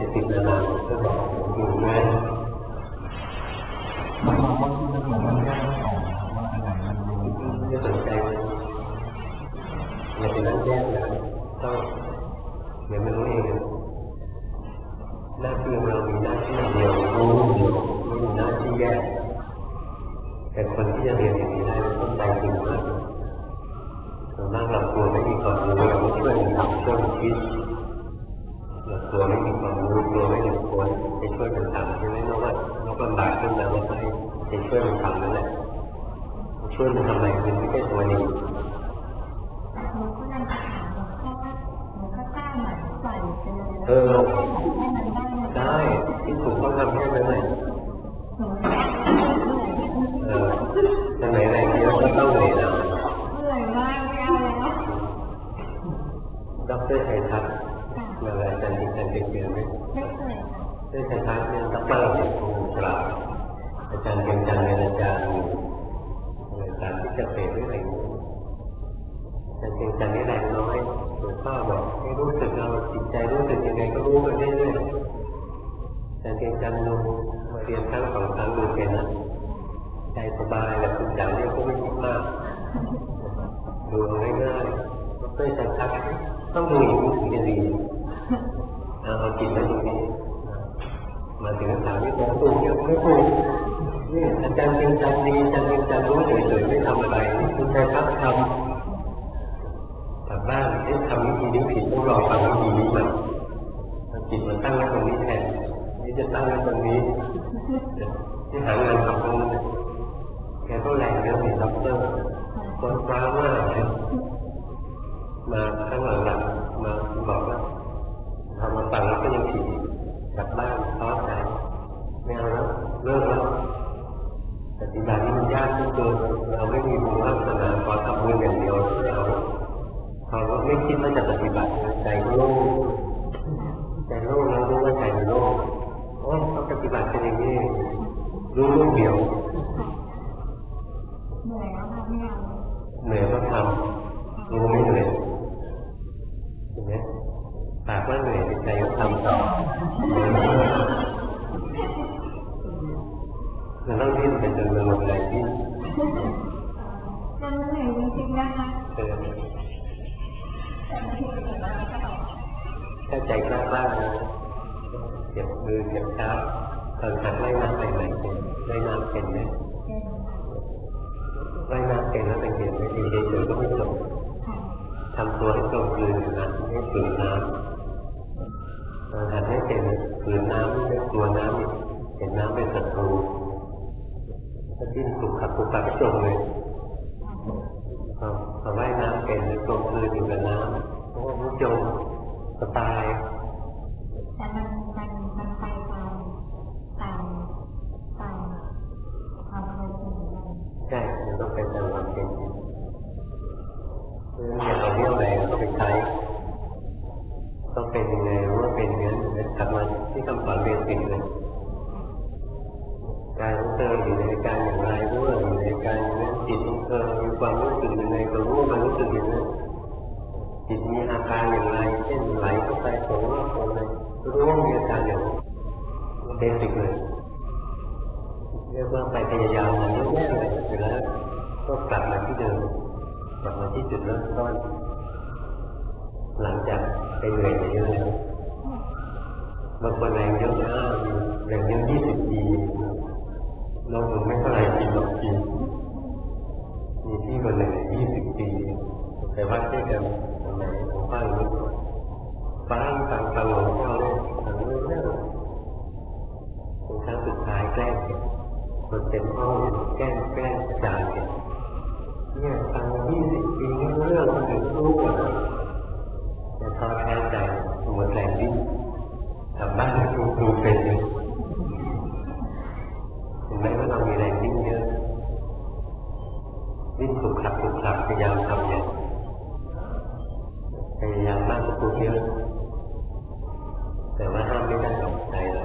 ติดนานๆก็บอกอยู่ไหมมันมองว่าที่มันแยกไม่ออกว่าอันไหนมันรู้ไม่สนใจอย่าไปนั่งแยกนะต้องเดี๋ยวมันรู้เองหน้าที่ของเรามีหน้าที่เดียวรู้เดียวไม่มีหน้าที่แยกแต่คนที่จะเรียนอย่างนี้ได้ต้องใจจริงมากส่วนมากเรากลัวไม่มีความรู้เราไม่ช่วยมันทำช่วยมันคิดเรากลัวไม่มีความรู้กลัวไม่ถึงควรไปช่วยมันทำใช่ไหมเพราะว่าเราลำบากขึ้นแล้วเราไปช่วยมันทำนั่นแหละช่วยมันทำไมมันไม่ใช่ตัวนี้ได้ที่ถูกต้องทำแค่นั้นแหละจะไหนแรงเยอะก็ต้องเหนื่อยแล้วดร.ชัยทัศน์อะไรอาจารย์ที่อาจารย์เก่งๆไหมดร.ชัยทัศน์เนี่ยดร.เป็นคนฉลาดอาจารย์เป็นอาจารย์เป็นอาจารย์ที่เกษตรหรืออะไรอย่างนี้อาจารย์เป็นอาจารย์นี่แรงน้อยหลวงพ่อบอกให้รู้สึกเราจิตใจรู้สึกยังไงก็รู้ไปเรื่อยๆอาจารย์เป็นอาจารย์ลงมาเรียนครั้งสองครั้งดูเป็นนะใจสบายแล้วคุณอย่างนี้ก็ไม่คิดมากดูง่ายๆดร.ชัยทัศน์ต้องดูอย่างนี้ถึงจะดีเอาจิตมาตรงนี้มาถึงถามที่ผมปลูกยังไม่ปลูกนี่อาจารย์เป็นอาจารย์ดีอาจารย์เป็นอาจารย์รู้เฉยๆไม่ทำอะไรคุณชัยทัศน์ทำกลับบ้านทำวิธีนี้ผิดต้องรอฟังวิธีนี้มาจิตมันตั้งไว้ตรงนี้แทนนี่จะตั้งไว้ตรงนี้ที่หางานทำตรงนี้แกก็แรงเยอะมีด็อกเตอร์คนฟ้ามากเลยมาข้างหลังมาบอกว่าทำมาฟังแล้วก็ยังผิดกลับบ้านท้อใจไม่เอาแล้วเลิกแล้วปฏิบัตินี้มันยากที่สุดเราไม่มีบุญวาสนาพอทำบุญอย่างเดียวไม่เอาพอไม่คิดว่าจะปฏิบัติใจโล่งแล้วรู้ว่าใจมันโล่งโอ้ต้องปฏิบัติเป็นอย่างนี้รู้ลูกเดียวเหนื่อยก็ทำรู้ไม่เหนื่อยเห็นไหมปากว่าเหนื่อยใจก็ทำต่อเราต้องดิ้นไปจนมันหมดแรงดิ้นมันเหนื่อยจริงๆนะคะถ้าใจกล้าเจ็บมือเจ็บเท้าตอนหัดไล่น้ำไปไหนเป็นไล่น้ำเป็นไหมไล่น้ำเป็นแล้วเป็นเห็นไหมดีเฉยๆก็ไม่จบทำตัวให้ตรงกลืนอยู่นะไม่ฝืนน้ำหัดให้เป็นฝืนน้ำไม่กลัวน้ำเห็นน้ำเป็นศัตรูถ้าดิ้นถูกขับก็จมเลยพอว่ายน้ำเป็นตรงกลืนอยู่กับน้ำเพราะว่ามันจมสบายแต่มันไปตามความเป็นจริงใช่มันต้องเป็นตามความเป็นจริงอย่าเอาเรื่องอะไรก็ไปใช้ต้องเป็นยังไงรู้ว่าเป็นอย่างนั้นกลับมาที่คำสอนเรียนสิ่งเลยการของเธออยู่ในการอย่างไรรู้ว่าอยู่ในการอย่างนั้นจิตของเธอมีความรู้สึกยังไงก็รู้ว่ามันรู้สึกอย่างนั้นจิตมีอาการอย่างไรเช่นไหลเข้าไปโผล่ว่าโผล่เลยรู้ว่ามีอาการอย่างเบสิกเลยเรียกว่าไปพยายามมันเยอะแยะเลยเสร็จแล้วก็กลับมาที่เดิมกลับมาที่จุดเริ่มต้นหลังจากไปเหนื่อยเยอะแล้วบางคนแรงเยอะมากแรงเยอะ20 ปีเราถึงไม่เท่าไหร่กินหรอกกินมีที่คนหนึ่ง20 ปีแต่ว่าที่กันตรงไหนของฟังนี้ฟังหลวงพ่อเลยฟังเรื่องครั้งสุดท้ายแกล้งคนเต็มห้องแกล้งจ่ายเนี่ยฟัง20 ปีนี่เรื่องมันถึงรู้หมดแต่ท้อแท้ใจหมดแรงดิ้นทำบ้านดูเป็นเลยเห็นไหมว่าเรามีแรงดิ้นเยอะดิ้นถูกขับพยายามทำอย่างพยายามมากกว่าตัวเยอะแต่ว่าห้ามไม่ได้หรอกใจเรา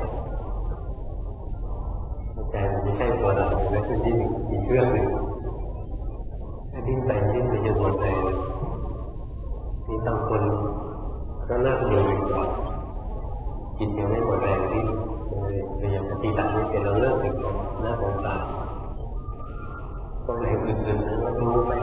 ใจมันไม่ใช่ตัวเราและคือดิ้นอีกเครื่องหนึ่งถ้าดิ้นไปจนหมดแรงมีบางคนก็เลิกเดินก่อนจิตยังไม่หมดอย่างปฏิบัตินี้เป็นเราเลิกเป็นหน้าของตาตรงไหนอื่นๆเราดูไป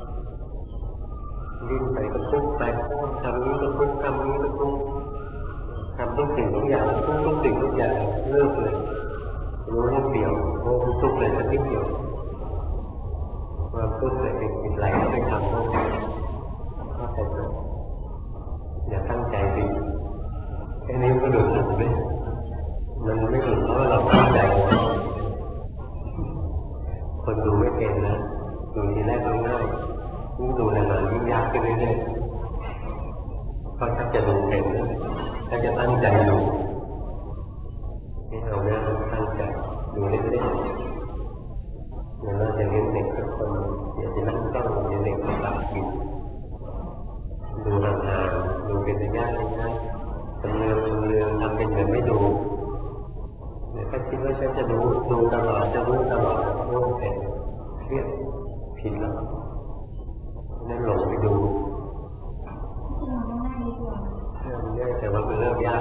ดิ้นไปก็ทุกข์ไปทำนี้ก็ทุกข์ทำนี้ก็ทุกข์ทำทุกสิ่งทุกอย่างทุกสิ่งทุกอย่างเลิกเลยรู้นิดเดียวโอ้ทุกข์เลยสักนิดเดียวความทุกข์เลยเป็นจิตไหลไปทำต้องเข้าใจไหมอย่าตั้งใจดีแค่นี้ก็หลุดเลยมันไม่หลุดเพราะว่าเราตั้งใจคนดูไม่เป็นนะดูทีแรกง่ายยิ่งดูนานๆยิ่งยากขึ้นเรื่อยๆเพราะถ้าจะดูเป็นถ้าจะตั้งใจดูนี่เราเนี่ยตั้งใจดูเรื่อยๆอย่างเราจะเลี้ยงเด็กทุกคนอย่าไปนั่งจ้องอย่าเด็กมาตัดกินดูห่างๆดูเป็นระยะทำเรื่องทำเป็นเหมือนไม่ดูถ้าคิดว่าฉันจะดูตลอดจะรู้ตลอดโง่เป็นเครียดผิดแล้วนั่นหลงไปดูง่ายแต่ว่ามันเริ่มยาก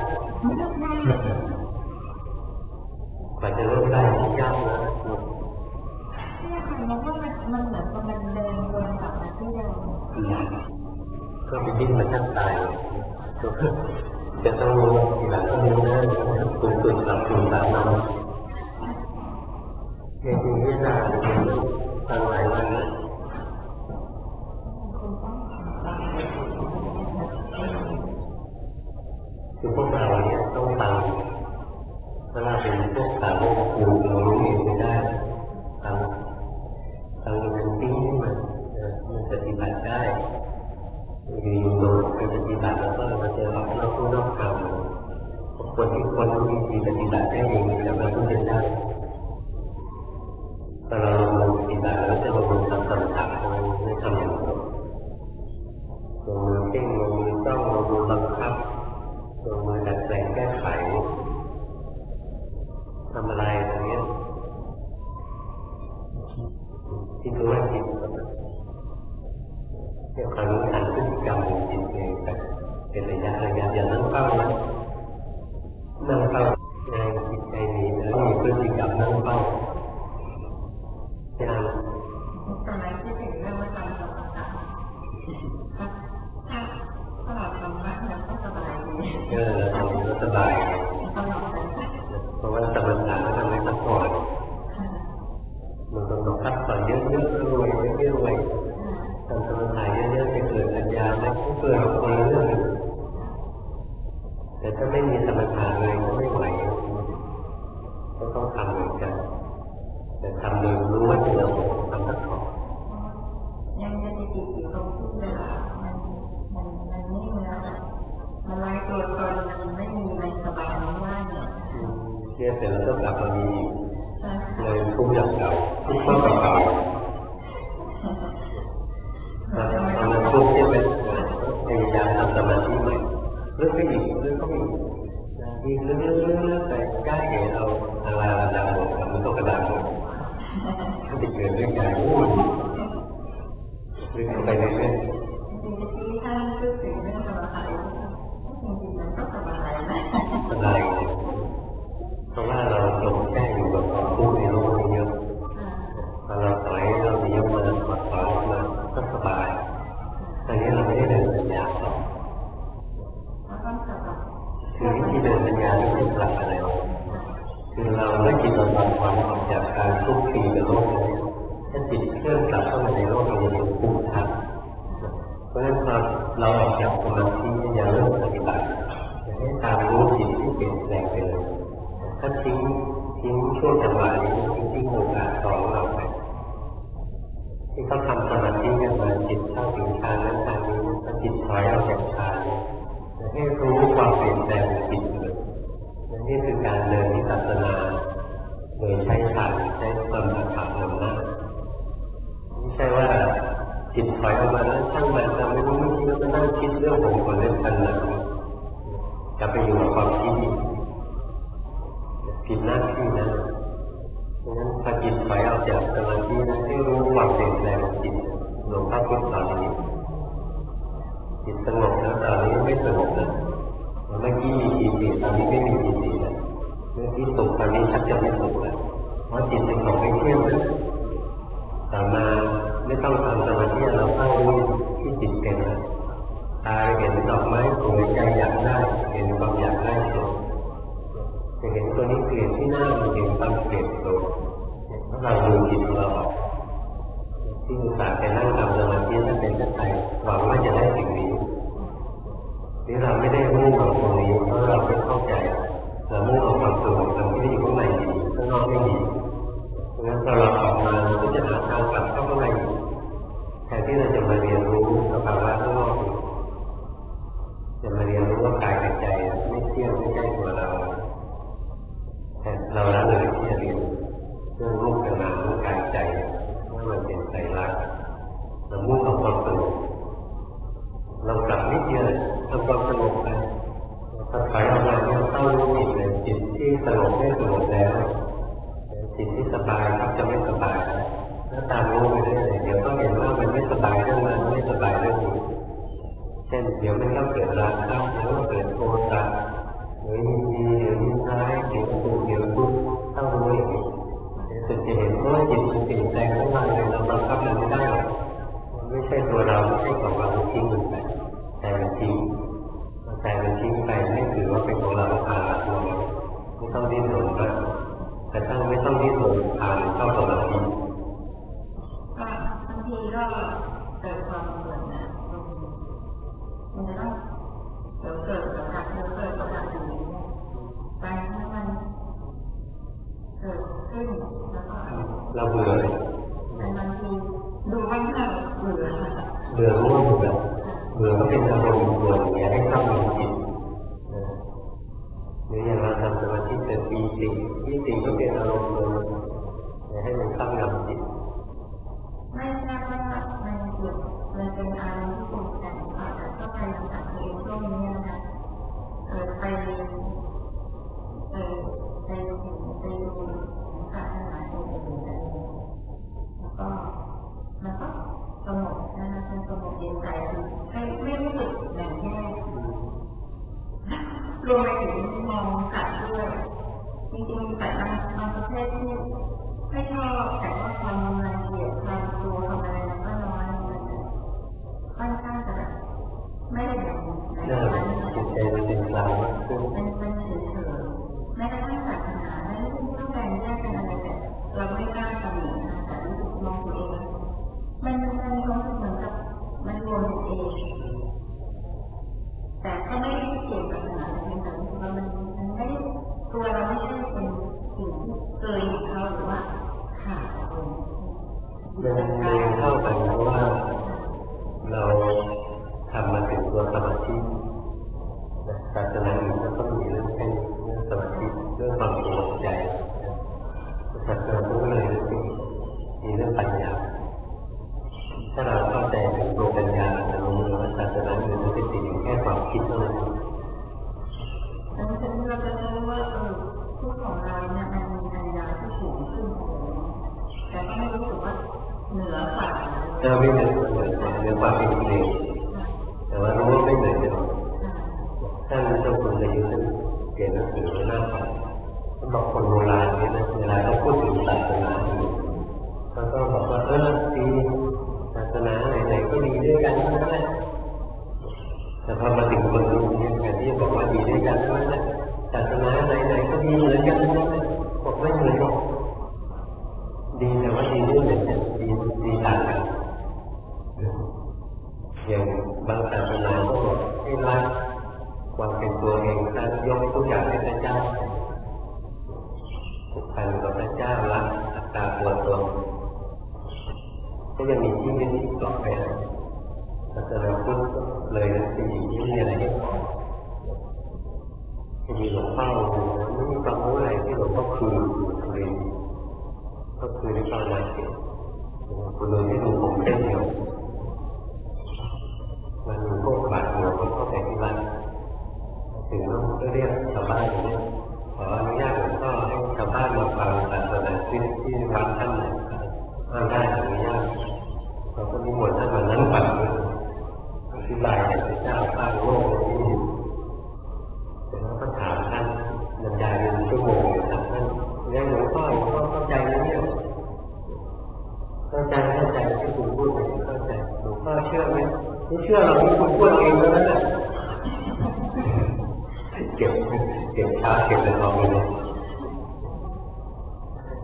กว่าจะเริ่มได้ยากนะเนี่ยค่ะแล้วก็มันเหมือนกับมันเดินวนกลับมาที่เดิมก็ไปดิ้นมาทั้งตายจะต้องรู้ทีหลังก็รู้นะตุนหลับตุนตามมันในที่นี้น่าจะทำหลายวันนะคือพวกเราเนี่ยต้องฟังถ้าเราเป็นพวกสาวกครูเรารู้เองไม่ได้ฟังมันติ้งมันปฏิบัติได้อยู่ๆเราไปปฏิบัติแล้วก็มาเจอเราเราพูดนอกคำคนที่คนมีวิธีปฏิบัติได้เองแต่เราต้องเรียนได้ตอนเราลงปฏิบัติแล้วจะลงทำต่างๆไม่ทำอย่างนี้ลงมือเพ่งลงมือต้องลงมือบังคับลงมือดัดแปลงแก้ไขทำอะไรอย่างเงี้ยที่รู้ว่าจิตเนี่ยความรู้ทันพฤติกรรมของจิตเองแบบเป็นระยะอย่านั่งเฝ้านะนั่งเฝ้าใจจิตใจหนีแล้วมีพฤติกรรมนั่งเฝ้าอย่างตอนนั้นที่ถึงเรื่องว่าการทำต่างๆถ้าเราทำมากแล้วก็สบายดีทำแล้วสบายเพราะว่าสมถะทำให้พักผ่อนมันต้องพักผ่อนเยอะๆรวยไม่รวยทำสมถะเยอะๆจะเกิดปัญญาไหมก็เกิดคนละเรื่องแต่ถ้าไม่มีสมถะเลยก็ไม่ไหวก็ต้องทำเหมือนกันแต่ทำโดยรู้ว่าเราทำพักผ่อนยังจะติดอยู่ตรงที่เวลามันไม่มีแล้วมันลายตัวตนมันไม่มีในสบายว่างเนี่ยเสร็จแล้วก็กลับมามีเลยทุกอย่างเก่าทุกข้อเก่ามันทุกข์ใช่ไหมพยายามทำสมาธิใหม่เรื่องไม่อีกเรื่องก็มีอีกเรื่องแต่ใกล้เราอะไรดาวมันต้องกระดาษมันติดเกิดเรื่องใหญ่เรื่องไปเรื่อยๆจริงๆที่ท่านพูดถึงเรื่องสมาธิจริงๆมันก็สบายนะสบายเพราะว่าเราจมแช่อยู่กับความทุกข์ในโลกนี้เยอะพอเราถอยเราหนีออกมาถอยออกมาก็สบายตอนนี้เราไม่ได้เดินปัญญาต่อคือวิธีเดินปัญญาไม่ใช่ปรับอะไรคือเราไม่จิตเราปรับความออกจากการทุกข์ทีกับโลกนี้ถ้าจิตเคลื่อนกลับเข้ามาในโลกเราจะเป็นภูมิธรรมเพราะฉะนั้นเราออกจากสมาธิอย่าเริ่มปฏิบัติอย่าให้ตามรู้จิตที่เปลี่ยนแปลงไปเลยถ้าทิ้งช่วงจังหวะนี้ทิ้งโอกาสของเราไปที่เขาทำสมาธิกันมาจิตเข้าถึงฌานนั้นฌานนี้ถ้าจิตถอยออกจากฌานให้รู้ความเปลี่ยนแปลงของจิตเลยนี่คือการเดินวิปัสสนาโดยใช้ฌานใช้สมถะนำหน้าไม่ใช่ว่าจิตถอยออกมาแล้วช่างมันทำไม่รู้ไม่คิดแล้วก็นั่งคิดเรื่องผมก่อนเรื่องกันหลังจะไปอยู่กับความคิดผิดหน้าที่นะเพราะฉะนั้นถ้าจิตถอยออกจากสมาธินะให้รู้ความเปลี่ยนแปลงของจิตหลวงพ่อพูดตอนนี้จิตสงบแล้วตอนนี้ไม่สงบนะเมื่อกี้มีปีติตอนนี้ไม่มีปีติแล้วเมื่อกี้ตกจะเห็นตัวนี้เปลี่ยนที่หน้ามันเห็นความเปลี่ยนตัวถ้าเราดูจิตของเราที่อุตส่าห์ไปนั่งทำสมาธินั่นเป็นใจหวังว่าจะได้สิ่งนี้นี่เราไม่ได้มุ่งเอาตรงนี้เพราะเราไม่เข้าใจเรามุ่งเอาความสุขของเราที่อยู่ข้างในดีข้างนอกไม่ดีเพราะงั้นพอเราออกมาเราก็จะหาทางกลับเข้าข้างในแทนที่เราจะมาเรียนรู้สภาวะข้างนอกจะมาเรียนรู้ว่ากายกับใจไม่เที่ยงไม่ใช่ตัวเราแต่เราละเลยที่จะเรียนเรื่องรูปกับนามเรื่องกายใจว่ามันเป็นไตรลักษณ์เรามุ่งเอาความสงบเรากลับนิดเดียวทำความสงบไปถ้าถอยออกมาเนี่ยเข้ารู้จิตเลยจิตที่สงบไม่สงบแล้วจิตที่สบายครับจะไม่สบายแล้วตามรู้ไปเรื่อยๆเดี๋ยวก็เห็นว่ามันไม่สบายเรื่องนั้นไม่สบายเรื่องนี้เช่นเดี๋ยวมันก็เกิดราคะเดี๋ยวก็เกิดโทสะเดี๋ยวยินดีเดี๋ยวยินร้ายเดี๋ยวสุขเดี๋ยวทุกข์เข้ารู้อย่างนี้สุดจะเห็นว่าจิตมันเปลี่ยนแปลงทั้งวันเลยเราบังคับมันไม่ได้หรอกไม่ใช่ตัวเราไม่ใช่ของเราทิ้งมันไปแต่มันทิ้งแต่มันทิ้งไปไม่ถือว่าเป็นของเราผ่านตัวไม่ต้องดิ้นรนมากแต่ถ้าไม่ต้องดิ้นรนผ่านเข้าสมาธิบางทีก็เกิดความเบื่อหน่ายมันจะต้องเกิดประกาศเกิดประกาศอย่างนี้ไปให้มันเกิดขึ้นแล้วก็เราเบื่อเลยบางทีดูบ้างค่ะเบื่อรู้ว่าเบื่อก็เป็นอารมณ์เบื่ออย่าให้เข้ามาจิตหรืออย่างเราทำสมาธิเป็นปีติก็เป็นอารมณ์เบื่ออย่าให้มันเข้ามาจิตไม่ใช่ว่ามันหยุดมันเป็นอารมณ์ที่ปรุงแต่งค่ะแต่ก็พยายามตัดเองช่วงนี้นะไปดูศาสนาอื่นๆแล้วก็มันก็สงบนะคะเป็นสงบเย็นใจไม่รู้สึกแบ่งแยกรวมไปถึงมองสัตว์ด้วยจริงๆแต่บางประเภทที่ไม่ชอบแต่ว่าความละเอียดความตัวทำอะไรมันก็น้อยมันค่อนข้างจะแบบไม่ได้แบบนั้นจิตใจมันเป็นกลางเป็นเฉยๆแม้กระทั่งศาสนาไม่ได้ต้องแบ่งแยกกันอะไรแต่เราไม่กล้าทำอย่างนั้นแต่รู้สึกมองตัวเองมันมีความรู้สึกเหมือนกับมันรวมเองแต่ก็ไม่ได้เกี่ยวกับศาสนาเพียงแต่ว่ามันไม่ได้ตัวเราไม่ใช่เป็นสิ่งที่เกินเขาหรือว่าขาดมันเท่ากันเพราะว่าเราทำมาถึงตัวสมาธิศาสนาอื่นก็ต้องมีเรื่องสมาธิเรื่องความสงบใจศาสนาก็เลยมีเรื่องปัญญาถ้าเราเข้าใจถึงตัวปัญญาเรารู้ว่าศาสนาอื่นมันเป็นสิ่งแค่ความคิดเท่านั้นแล้วฉะนั้นเราจะรู้ว่าผู้ของเราเนี่ยมันมีปัญญาที่สูงขึ้นแต่ก็ไม่รู้สึกว่าเหนือกว่าไม่เหนือกว่าเป็นเองแต่ว่ารู้ว่าไม่เหนือจะท่านเจ้าคุณอายุท่านเขียนหนังสือหน้าฝ่ายท่านบอกคนโบราณนี่นะเวลาเขาพูดถึงศาสนาเขาก็บอกว่าดีศาสนาไหนๆก็ดีด้วยกันทั้งนั้นแหละแต่พอมาถึงคนรุ่นนี้แทนที่บอกว่าดีด้วยกันทั้งนั้นแหละศาสนาไหนๆก็ดีเหมือนกันทั้งนั้นบอกไม่เหมือนหรอกดีแต่ว่าดีด้วยเหมือนกันดีต่างกันอย่างบางศาสนาก็บอกให้รักความเป็นตัวเองรักยกทุกอย่างให้พระเจ้าผูกพันกับพระเจ้ารักอัตตาตัวตนก็ยังมีที่ยึดที่เกาะไปศาสนาพุทธเลยเป็นสิ่งที่มีอะไรให้เกาะมีหลวงพ่อไม่มีความรู้อะไรที่หลวงพ่อคือเรียนก็คือในตอนนั้นคุณลุงที่ดูผมเล่นเดียวมันมีพวกบาดหัวมันเข้าไปที่บ้านถึงก็เรียกชาวบ้านเนี่ยขออนุญาตหลวงพ่อให้ชาวบ้านมาฟังศาสนาที่วัดท่านได้อนุญาตเราก็มีหมดท่านมานั่งฟังอธิบายพระเจ้าสร้างโลกนี้เสร็จแล้วก็ถามท่านบรรยายเป็นชั่วโมงถามท่านเรื่องหลวงพ่อเข้าใจไหมเนี่ยเข้าใจที่คุณพูดเลยเข้าใจหลวงพ่อเชื่อไหมไม่เชื่อเราที่คุณพูดเองแล้วนั่นแหละเก็บช้าเก็บอะไรเอาไปเลย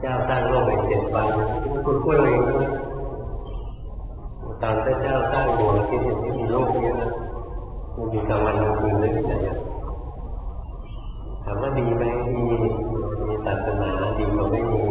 เจ้าสร้างโลกใน7 วันคุณพูดเองนะตอนพระเจ้าสร้างดวงอาทิตย์ยังไม่มีโลกนี้นะมันมีกลางวันกลางคืนได้ที่ไหนถามว่าดีไหมดีมีศาสนาดีกว่าไม่มี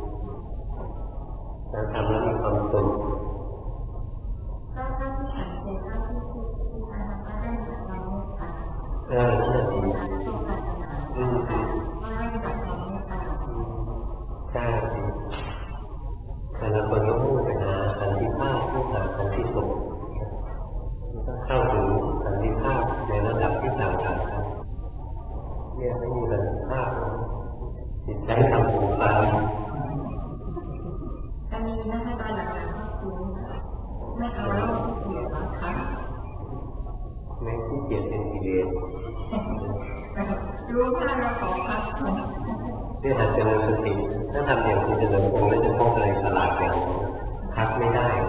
เราทำแล้วมีความสุขก็ถ้าที่สังเกตก็ที่อาจารย์ก็ได้จากเราเมตตานั่นดีทุกศาสนาก็ได้จากเราเมตตาใช่ดีแต่ละคนก็พูดไปนะสันติภาพพูดหาสันติสุขต้องเข้าถึงสันติภาพในระดับที่ต่างกันเนี่ยไม่มีสันติภาพจิตใจทำสงครามจะมีนะคะโดยหลักการก็คือไม่เอาโลกที่เกียรตินะคะไม่ที่เกียรติเป็นกิเลสรู้ว่าเราขอพักเนี่ยหัดเจริญสติถ้าทำอย่างคุณเจริญคงไม่จะพบอะไรตลาดอย่างพักไม่ได้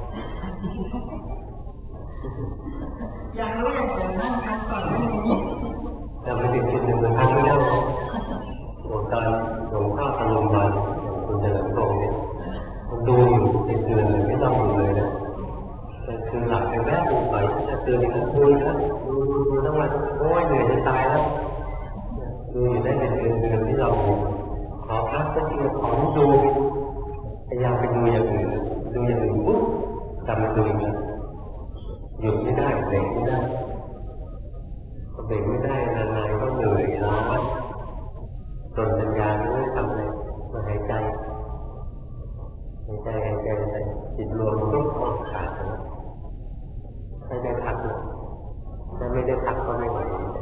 อยากรู้อย่างเดียวนั่งพักก่อนไม่มีแต่ไม่ถึงจุดหนึ่งมันพักไม่ได้ตอนหลวงพ่ออารมณ์มันคุณเจริญคงเนี่ยมันดูอยู่เป็นเดือนเลยไม่ต้องดูเลยนะคือหลับไปแวบดูไปจะตื่นอีกคุยนะดูทั้งวันโอ้ยเหนื่อยจะตายแล้วดูอยู่ได้เป็นเดือนที่เราขอพักสักทีขอดูพยายามไปดูอย่างอื่นปุ๊บจำมันดูอีกหยุดไม่ได้เบรกไม่ได้เบรกไม่ได้นานๆก็เหนื่อยล้าจนปัญญาไม่ทำอะไรมาหายใจจิตรวมปุ๊บก็ขาดแล้วถ้าได้พักถ้าไม่ได้พักก็ไม่ไหว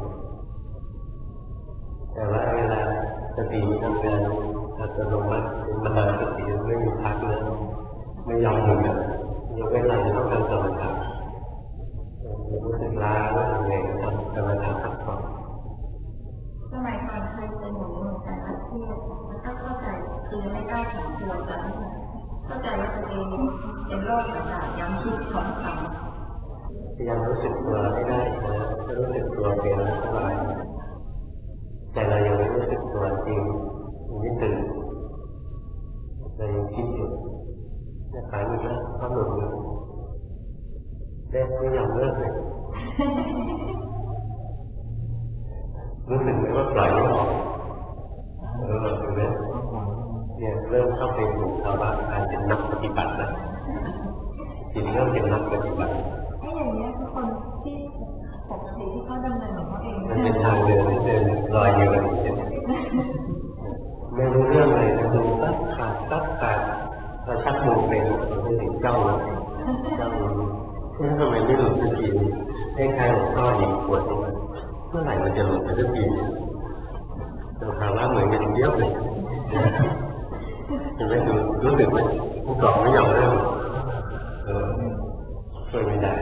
แต่ว่าเวลาสติทำงานอัตโนมัติมหาสติไม่มีพักเลยไม่ยอมหยุดเลยยกเว้นเราจะต้องการกรรมฐานรู้สึกล้ารู้สึกเหนื่อยทำกรรมฐานพักผ่อนสมัยก่อนเคยเป็นหนูเหมือนกันที่แล้วก็เข้าใจคือไม่กล้าถึงตัวกันเข้าใจว่าตัวเองเป็นโรคต่างๆย้ำคิดของคำพยายามรู้สึกตัวให้ได้นะถ้ารู้สึกตัวเป็นแล้วสบายแต่เรายังไม่รู้สึกตัวจริงยังไม่ตื่นเรายังคิดอยู่จะขายอีกแล้วก็หลุดเลยได้ไม่ยอมเลิกเลยรู้สึกไหมว่าปล่อยไม่ออกถึงไหมเนี่ยเริ่มเข้าไปสู่ภาวะการเป็นนักปฏิบัตินะจิตเริ่มเป็นนักปฏิบัติไอ้อย่างนี้คือคนที่ปกติที่เขาดำเนินของเขาเองมันเป็นทางเดินที่เดินลอยอยู่เลยไม่รู้เรื่องเลยนะดูตัดขาดเราชักมือเป็นไม่ถึงเจ้าเลยทำไมไม่หลุดสักทีให้ใครหลวงพ่อหยิบขวดนี่เมื่อไหร่มันจะหลุดสักทีเราถามว่าเหมือนกันเยอะเลยเห็นไหมดูรู้สึกไหมผู้กองไม่ยอมเริ่มช่วยไม่ได้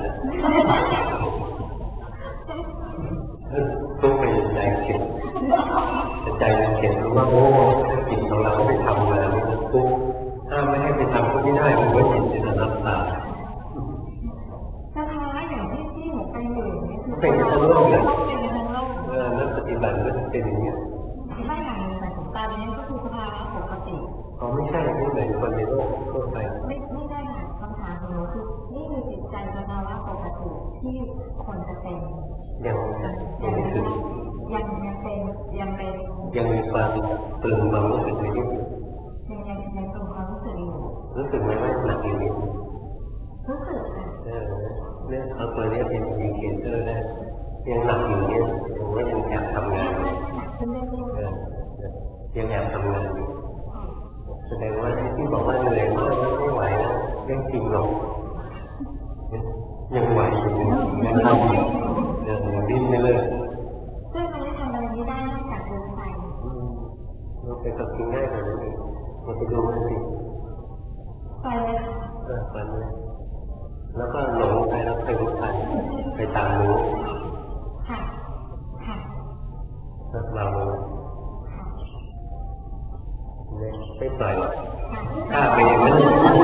ต้องไปใจเข็ดใจเข็ดรู้ว่าโอ้จิตของเราไปทำงานนี่ปุ๊บถ้าไม่ให้ไปทำก็ไม่ได้มันก็จิตจะรับตาสภาวะอย่างที่หนูไปอยู่นี่คือเป็นทั้งโลกเลยเป็นทั้งโลกนักปฏิบัติก็เป็นอย่างนี้ถ้าอย่างนี้แต่ตอนนี้ก็คือสภาวะปกติไม่ใช่ไม่เหมือนคนในโลกทั่วไปไม่ได้ค่ะคำถามของหนูคือนี่คือจิตใจสภาวะปกติที่คนจะเป็นยังไม่ถึงยังมีความตื่นความรู้สึกในนี้ยังตรงความรู้สึกอยู่รู้สึกไหมว่าหนักอยู่นิดรู้สึกค่ะเนี่ยเอาตัวนี้เป็นอินดิเคเตอร์ได้ยังหนักอยู่เนี่ยผมว่ายังแอบทำงานยังแอบทำงานอยู่แสดงว่าที่บอกว่าเหนื่อยมากไม่ไหวแล้วเรื่องจริงหรอกยังไหวอยู่ยังทำอยู่ยังดิ้นไม่เลิกซึ่งมันไม่ทำอะไรไม่ได้นอกจากดูไปเราไปกับกินง่ายกว่านั้นอีกเราไปดูมันสิไปเลยไปเลยแล้วก็หลงไปแล้วไปรู้ทันไปตามรู้ค่ะแล้วเราไม่ปล่อยหรอกฆ่าไปอย่างนั้น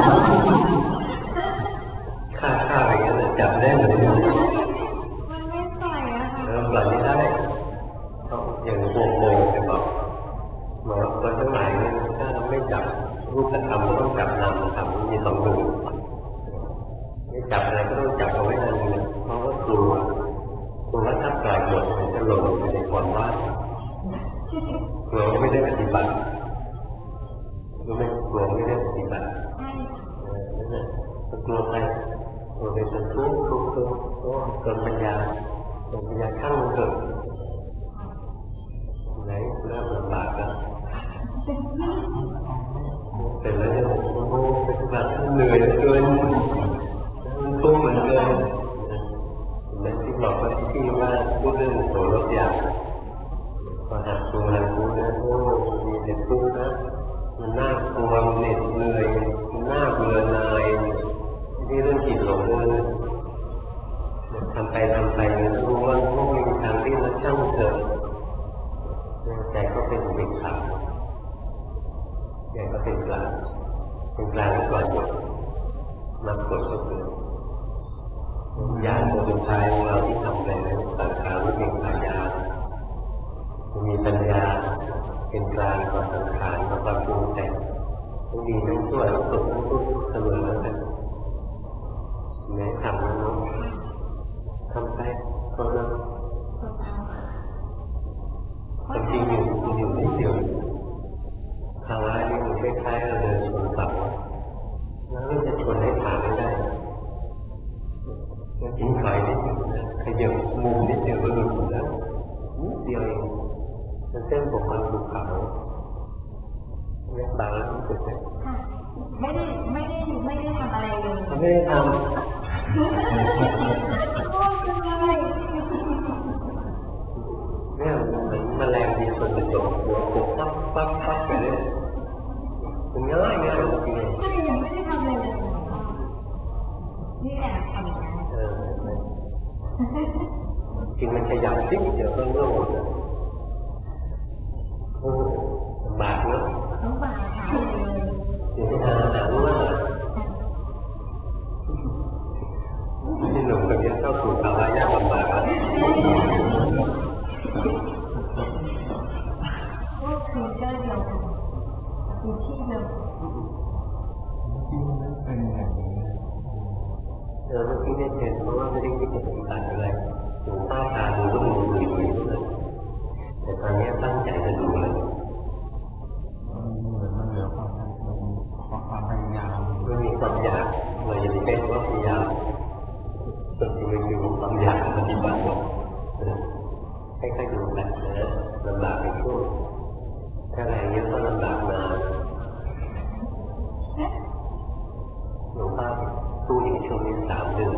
ฆ่าไปอย่างนั้นจับได้เลยมันไม่ปล่อยอะค่ะปล่อยไม่ได้อย่างโง่จะบอกคนทั้งหลายเนี่ยถ้าไม่จับรูปธรรมก็ต้องจับนามธรรมมีสองดวงไม่จับอะไรก็ต้องจับเอาไว้นานๆเพราะว่ากลัวว่าถ้าปล่อยหมดมันจะหลงไปในความว่างกลัวไม่ได้ปฏิบัติรู้ไหมกลัวไม่ได้ปฏิบัตินั่นแหละกลัวไปกลัวเป็นทุกข์ก็เกิดปัญญาช่างมันเกิดไหนเริ่มลำบากแล้วเป็นแล้วเนี่ยโอ้โหปฏิบัติเหนื่อยเกินทุกข์เหมือนเกินเหมือนที่บอกว่าที่ว่าพูดเรื่องโสรถอยากพอหาตัวแล้วนะโอ้มีแต่ทุกข์นะมันน่ากลัวเหน็ดเหนื่อยมันน่าเบื่อหน่ายนี่เรื่องจิตหลงเลยทำไปเนี่ยรู้ว่าพวกมีทางที่มันช่างเกิดใจก็เป็นอุเบกขาใจก็เป็นกลางแล้วปล่อยหมดนับกดก็คือญาณตัวสุดท้ายของเราที่ทำไปนั้นสังขารวิเป็นปัญญามีปัญญาเป็นกลางต่อสังขารต่อความปรุงแต่งทั้งดีทั้งชั่วทั้งสุขทั้งทุกข์เสมอกันแม้ทำแล้วทำไปก็เริ่มความจริงอยู่นิดเดียวภาวะนี้มันคล้ายๆเราเดินชนเสาแล้วเราจะชนให้ผ่านไม่ได้มันทิ้งถอยนิดเดียวนะขยับมุมนิดเดียวก็หลุดแล้วนิดเดียวเองมันเส้นผมมันถูกเขาเนี่ยบางแล้วมันสุดเลยไม่ได้ทำอะไรเลยไม่ได้ทำเนี่ยเหมือนแมลงมีส่วนผสมหัวปุกปั๊บไปเลยมันง่ายจริงใช่ยังไม่ได้ทำอะไรเลยนี่แหละทำอย่างนั้นจริงมันขยับซิเดี๋ยวก็เรื่องหมดเลยบาดเนาะต้องบาดหายเลยเดี๋ยวที่หาว่าที่หนุ่มคนนี้เข้าสู่ภาวะยากลำบากแล้วก็คือเจ้าเดียวกันคือที่เดียวจริงมันเป็นอย่างนี้เมื่อกี้เนี่ยเห็นเพราะว่าไม่ได้คิดจะปฏิบัติอะไรดูใต้ตาดูก็ดูเลยแต่ตอนนี้ตั้งใจจะดูเลยเหมือนมันเหลือความพยายามไม่มีความอยากเราอย่าไปแก้ว่าพยายามจนมันมีความอยากปฏิบัติให้ค่อยดูแลนะลำบากไปช่วงถ้าแรงเยอะก็ลำบากนานหลวงพ่อตู้อยู่ช่วงนี้3 เดือน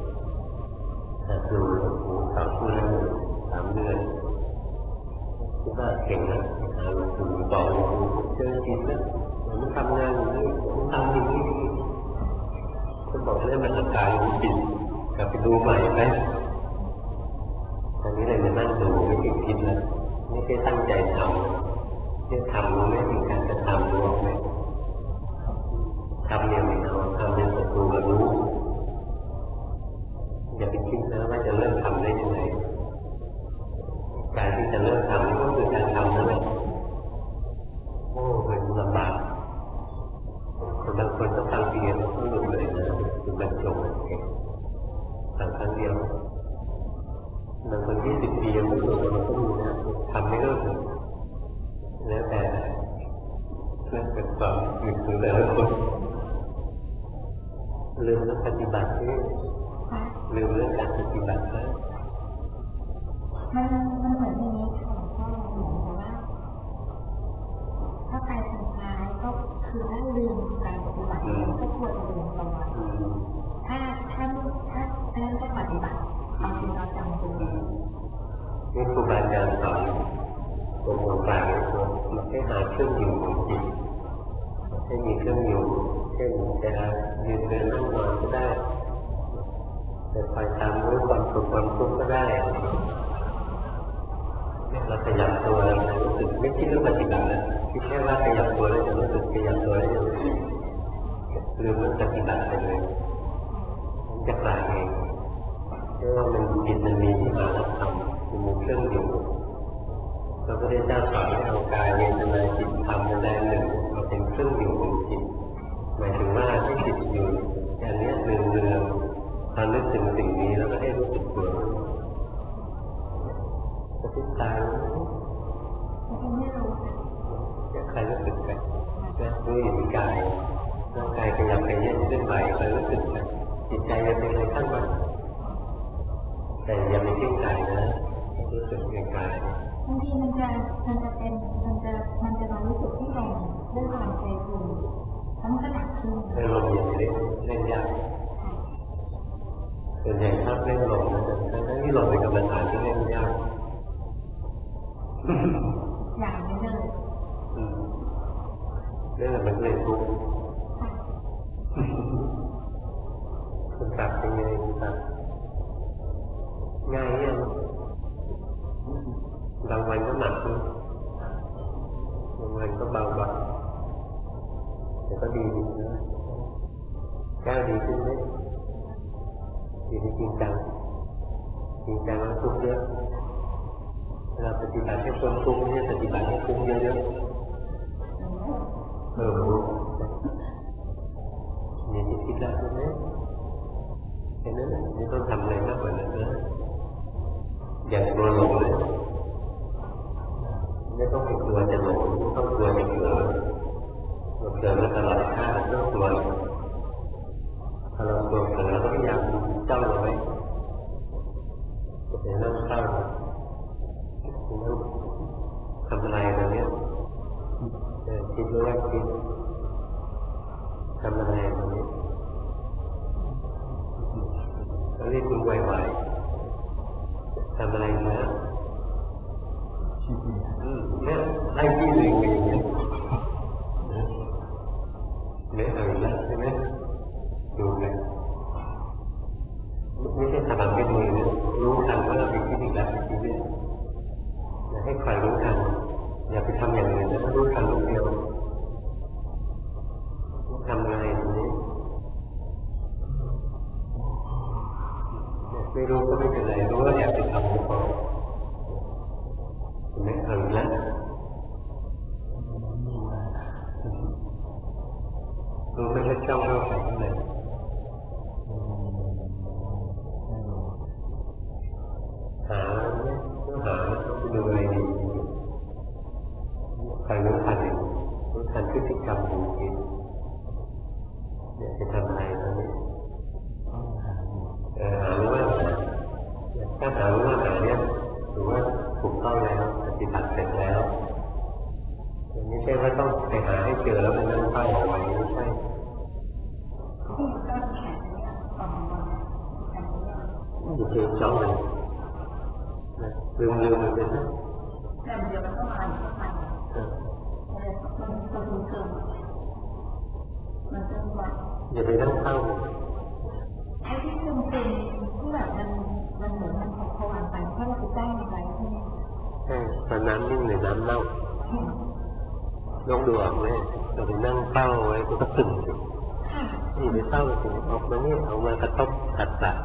ดูเขาตู้ละ3 เดือนคิดว่าเก่งนะหลวงปู่บอกหลวงปู่เจอจิตแล้วมันทำงานอย่างนี้มันทำอย่างนี้ก็บอกให้มันอาการของจิตกลับไปดูใหม่ไหมตอนนี้เลยมานั่งดูไม่ติดคิดแล้วไม่ใช่ตั้งใจทำเนี่ยทำรู้ไหมมีการจะทำรู้ไหมทำอย่างนี้เอาทำเป็นศัตรูกับรู้อย่าไปคิดนะว่าจะเริ่มทำได้ยังไงการที่จะเริ่มทำก็คือการทำนั่นแหละโอ้มันลำบากคนบางคนต้องฟังทีเดียวก็หลุดเลยนะคือบรรจงฟังครั้งเดียวบางคน20 ปียังไม่หลุดมันก็มีนะทำไม่เลิกเลยแล้วแต่เรื่องเป็นความยืดหยุ่นแต่ละคนลืมเรื่องปฏิบัติที่ลืมเรื่องการปฏิบัตินะมันเหมือนอย่างนี้ค่ะก็เหมือนกับว่าถ้าไปสุดท้ายก็คือถ้าลืมการปฏิบัติก็ควรจะลืมตัวถ้านั้นก็ปฏิบัติเอาจริงเอาจังจริงนี่ครูบาอาจารย์สอนตรงกลางมันให้หาเครื่องอยู่ของจิตให้มีเครื่องอยู่เช่นจะยืนเดินนั่งนอนก็ได้จะคอยตามรู้ความสุขความทุกข์ก็ได้เราขยับตัวเรารู้สึกไม่คิดเรื่องปฏิบัตินะคิดแค่ว่าขยับตัวแล้วจะรู้สึกขยับตัวแล้วจะรู้สึกลืมเรื่องปฏิบัติไปเลยมันจะกลายเองเพราะว่ามันจิตมันมีที่มาแล้วทำมันมีเครื่องอยู่พระพุทธเจ้าสอนให้เอากายเวทนาจิตธรรมแสดงหนึ่งเราเป็นเครื่องายรู้สึกไปรู้อยู่ที่กายร่างกายขยับไปเย็นขึ้นไหวคอยรู้สึกไปจิตใจจะเป็นอะไรทั้งมันแต่อย่าไปทิ้งกายนะรู้สึกในกายบางทีมันจะมารู้สึกที่ลมด้วยความใจฟูแล้วมันก็หนักขึ้นลมอย่างนี้เล่นยากส่วนใหญ่ชอบเล่นลมทั้งที่ลมเป็นกรรมฐานที่เล่นยากอย่างนี้เลยเรื่องมันเลยทุกข์คุณตัดเป็นไงคุณตัดง่ายยังบางวันก็หนักขึ้นบางวันก็เบาบางแต่ก็ดีดีนะแก้วดีขึ้นไหมดีจริงจังแล้วทุกข์เยอะเราปฏิบัติให้คนทุกข์เนี่ยปฏิบัติให้ทุกข์เยอะๆนี่จิตคิดแล้วใช่ไหมแค่นั้นไม่ต้องทำอะไรมากกว่านั้นนะอย่ากลัวหลงเลยไม่ต้องไปกลัวจะหลงไม่ต้องกลัวจะเผลอเราเผลอมาตลอดชาติไม่ต้องกลัวถ้าเรากลัวเผลอเราก็พยายามจ้องเอาไว้จะนั่งเศร้าทำอะไรแบบนี้คิดรู้ว่าคิดทำอะไรแบบนี้แล้วรีบรู้ไวๆทำอะไรนะเนี่ยไล่ที่หนึ่งไปอย่างนี้เนี่ยแล้วใช่ไหมดูเลยไม่ใช่ทำแบบเป็นมือรู้ทันว่าเราเป็นที่ดีแล้วเป็นที่ดีให้ใครรู้ทันอย่าไปทำอย่างอื่นนะรู้ทันลูกเดียวทำอะไรตรงนี้ไม่รู้ก็ไม่เป็นไรรู้ว่าอยากไปทำก็พอไม่เอาแล้วรู้ไม่ใช่จ้องเข้าไปข้างในหาดูอะไรดีใครรู้ทันพฤติกรรมของจิตเนี่ยจะทำอะไรตรงนี้หารู้ว่าถ้าหารู้ว่าเนี่ยถือว่าถูกต้องแล้วปฏิบัติเสร็จแล้วไม่ใช่ว่าต้องไปหาให้เจอแล้วมันนั่งเฝ้าเอาไว้ไม่ใช่อยู่เฉยๆจ้องเลยลืมมันไปนะแต่เดี๋ยวมันก็มาอีกมันจะว่าอย่าไปนั่งเข้าไอ้ที่ซึมเป็นที่แบบมันเหมือนมันพวันไปถ้าเราไปแจ้งอะไรใช่ไหมใช่ตอนน้ำนิ่งหรือน้ำเน่าลองดูออกไหมเราไปนั่งเฝ้าไว้ก็ตึงนี่ไปเฝ้าถึงออกมาเนี่ยเอามากระทบขัดตัด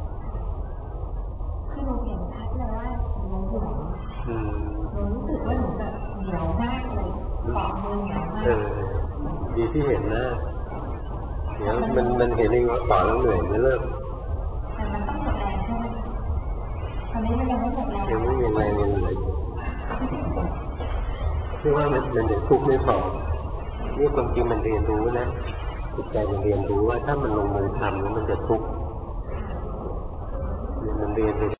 คือเราเห็นชัดเลยว่าเราหวงเรารู้สึกว่าหนูแบบเหนียวมากเลยเกาะมือเหนียวมากดีที่เห็นนะเดี๋ยวมันเห็นเองว่าต่อแล้วเหนื่อยไม่เลิกแต่มันต้องหมดแรงใช่ไหมตอนนี้มันยังไม่หมดแรงยังไม่มีแรงยังเหนื่อยคือว่ามันเด็กทุกข์ไม่พอนี่ความจริงมันเรียนรู้นะจิตใจมันเรียนรู้ว่าถ้ามันลงมือทำแล้วมันจะทุกข์มันเรียน